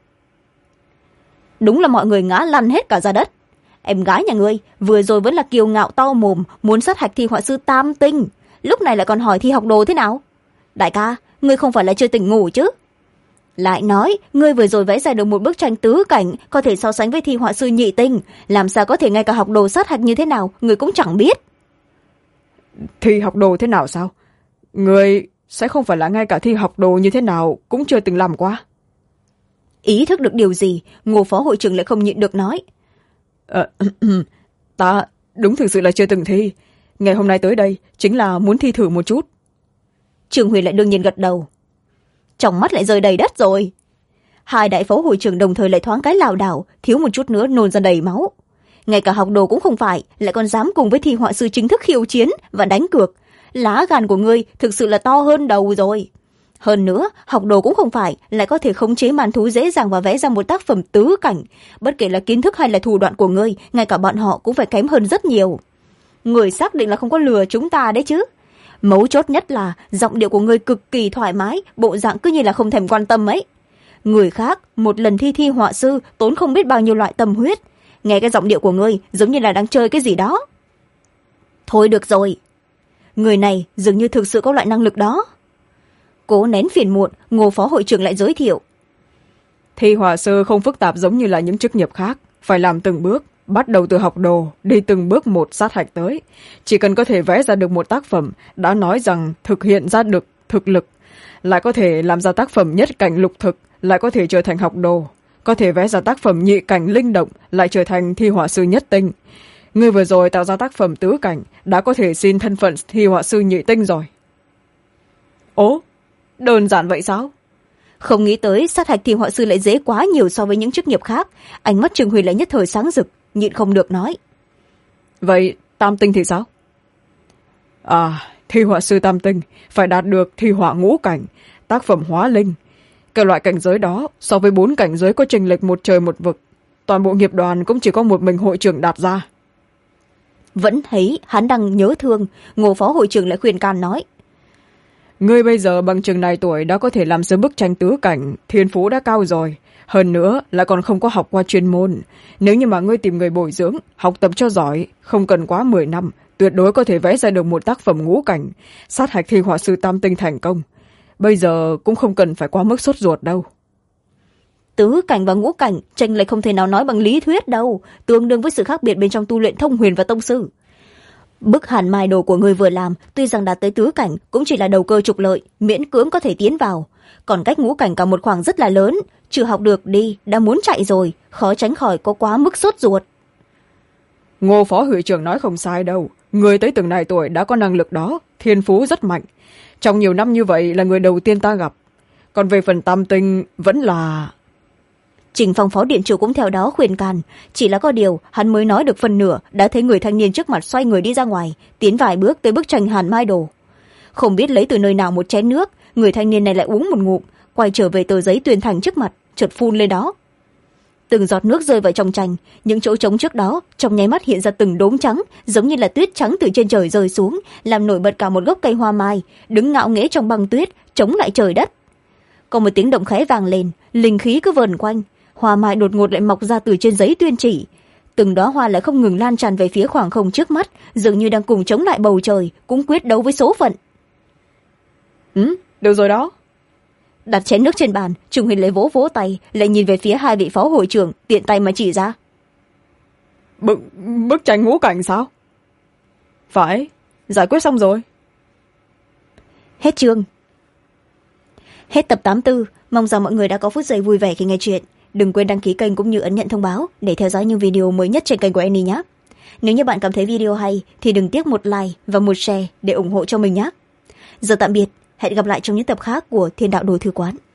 Đúng là mọi người ngã lăn hết cả ra đất. Em gái nhà ngươi vừa rồi vẫn là kiêu ngạo to mồm, muốn sát hạch thi họa sư tam tinh, lúc này lại còn hỏi thi học đồ thế nào? Đại ca, ngươi không phải là chưa tỉnh ngủ chứ? Lại nói, ngươi vừa rồi vẽ ra được một bức tranh tứ cảnh, có thể so sánh với thi họa sư nhị tinh, làm sao có thể ngay cả học đồ sát hạch như thế nào, ngươi cũng chẳng biết. Thi học đồ thế nào sao? Ngươi sẽ không phải là ngay cả thi học đồ như thế nào cũng chưa từng làm qua. Ý thức được điều gì, Ngô phó hội trưởng lại không nhịn được nói. Ta đúng thực sự là chưa từng thi. Ngày hôm nay tới đây chính là muốn thi thử một chút. Trường Huyền lại đương nhiên gật đầu. Trong mắt lại rơi đầy đất rồi. Hai đại phó hội trưởng đồng thời lại thoáng cái lảo đảo, thiếu một chút nữa nôn ra đầy máu. Ngay cả học đồ cũng không phải, lại còn dám cùng với thi họa sư chính thức khiêu chiến và đánh cược. Lá gan của ngươi thực sự là to hơn đầu rồi. Hơn nữa, học đồ cũng không phải, lại có thể khống chế màn thú dễ dàng và vẽ ra một tác phẩm tứ cảnh. Bất kể là kiến thức hay là thủ đoạn của ngươi, ngay cả bọn họ cũng phải kém hơn rất nhiều. Ngươi xác định là không có lừa chúng ta đấy chứ. Mấu chốt nhất là giọng điệu của ngươi cực kỳ thoải mái, bộ dạng cứ như là không thèm quan tâm ấy. Người khác một lần thi họa sư tốn không biết bao nhiêu loại tâm huyết, nghe cái giọng điệu của ngươi giống như là đang chơi cái gì đó. Thôi được rồi, người này dường như thực sự có loại năng lực đó. Cố nén phiền muộn, Ngô phó hội trưởng lại giới thiệu. Thi họa sư không phức tạp giống như là những chức nghiệp khác, phải làm từng bước, bắt đầu từ học đồ, đi từng bước một sát hạch tới. Chỉ cần có thể vẽ ra được một tác phẩm, đã nói rằng thực hiện ra được thực lực, lại có thể làm ra tác phẩm nhất cảnh lục thực, lại có thể trở thành học đồ, có thể vẽ ra tác phẩm nhị cảnh linh động, lại trở thành thi họa sư nhất tinh. Người vừa rồi tạo ra tác phẩm tứ cảnh, đã có thể xin thân phận thi họa sư nhị tinh rồi. Ố, đơn giản vậy sao? Không nghĩ tới sát hạch thi họa sư lại dễ quá nhiều so với những chức nghiệp khác. Ánh mắt Trường Huyền lại nhất thời sáng rực, nhịn không được nói. Vậy tam tinh thì sao? Thi họa sư tam tinh phải đạt được thi họa ngũ cảnh, tác phẩm hóa linh. Cái loại cảnh giới đó so với 4 cảnh giới có chênh lệch một trời một vực. Toàn bộ nghiệp đoàn cũng chỉ có một mình hội trưởng đạt ra. Vẫn thấy hắn đang nhớ thương, Ngô phó hội trưởng lại khuyên can nói. Ngươi bây giờ bằng chừng này tuổi đã có thể làm sớm bức tranh tứ cảnh, thiên phú đã cao rồi. Hơn nữa là còn không có học qua chuyên môn. Nếu như mà ngươi tìm người bồi dưỡng, học tập cho giỏi, không cần quá 10 năm, tuyệt đối có thể vẽ ra được một tác phẩm ngũ cảnh, sát hạch thi họa sư tam tinh thành công. Bây giờ cũng không cần phải quá mức sốt ruột đâu. Tứ cảnh và ngũ cảnh chênh lệch không thể nào nói bằng lý thuyết đâu, tương đương với sự khác biệt bên trong tu luyện thông huyền và tông sư. Bức hàn mai đồ của người vừa làm tuy rằng đạt tới tứ cảnh cũng chỉ là đầu cơ trục lợi, miễn cưỡng có thể tiến vào, còn cách ngũ cảnh cả một khoảng rất là lớn, chưa học được đi đã muốn chạy rồi, khó tránh khỏi có quá mức sốt ruột. Ngô phó hội trưởng nói không sai đâu, người tới từng này tuổi đã có năng lực đó, thiên phú rất mạnh, trong nhiều năm như vậy là người đầu tiên ta gặp. Còn về phần tam tinh vẫn là... Trình Phong phó điện chủ cũng theo đó khuyên can, chỉ là có điều hắn mới nói được phần nửa đã thấy người thanh niên trước mặt xoay người đi ra ngoài, tiến vài bước tới bức tranh hàn mai đồ. Không biết lấy từ nơi nào một chén nước, người thanh niên này lại uống một ngụm, quay trở về tờ giấy tuyên thành trước mặt, chợt phun lên đó. Từng giọt nước rơi vào trong tranh, những chỗ trống trước đó trong nháy mắt hiện ra từng đốm trắng, giống như là tuyết trắng từ trên trời rơi xuống, làm nổi bật cả một gốc cây hoa mai đứng ngạo nghễ trong băng tuyết, chống lại trời đất. Có một tiếng động khẽ vang lên, linh khí cứ vờn quanh, hoa mai đột ngột lại mọc ra từ trên giấy tuyên chỉ, từng đóa hoa lại không ngừng lan tràn về phía khoảng không trước mắt, dường như đang cùng chống lại bầu trời, cũng quyết đấu với số phận. Được rồi đó. Đặt chén nước trên bàn, Trung Huyền lấy vỗ vỗ tay, lại nhìn về phía hai vị phó hội trưởng, tiện tay mà chỉ ra. Bức tranh ngũ cảnh sao? Phải, giải quyết xong rồi. Hết chương. Hết tập 84, mong rằng mọi người đã có phút giây vui vẻ khi nghe chuyện. Đừng quên đăng ký kênh cũng như ấn nhận thông báo để theo dõi những video mới nhất trên kênh của Annie nhé. Nếu như bạn cảm thấy video hay thì đừng tiếc một like và một share để ủng hộ cho mình nhé. Giờ tạm biệt, hẹn gặp lại trong những tập khác của Thiên Đạo Đồ Thư Quán.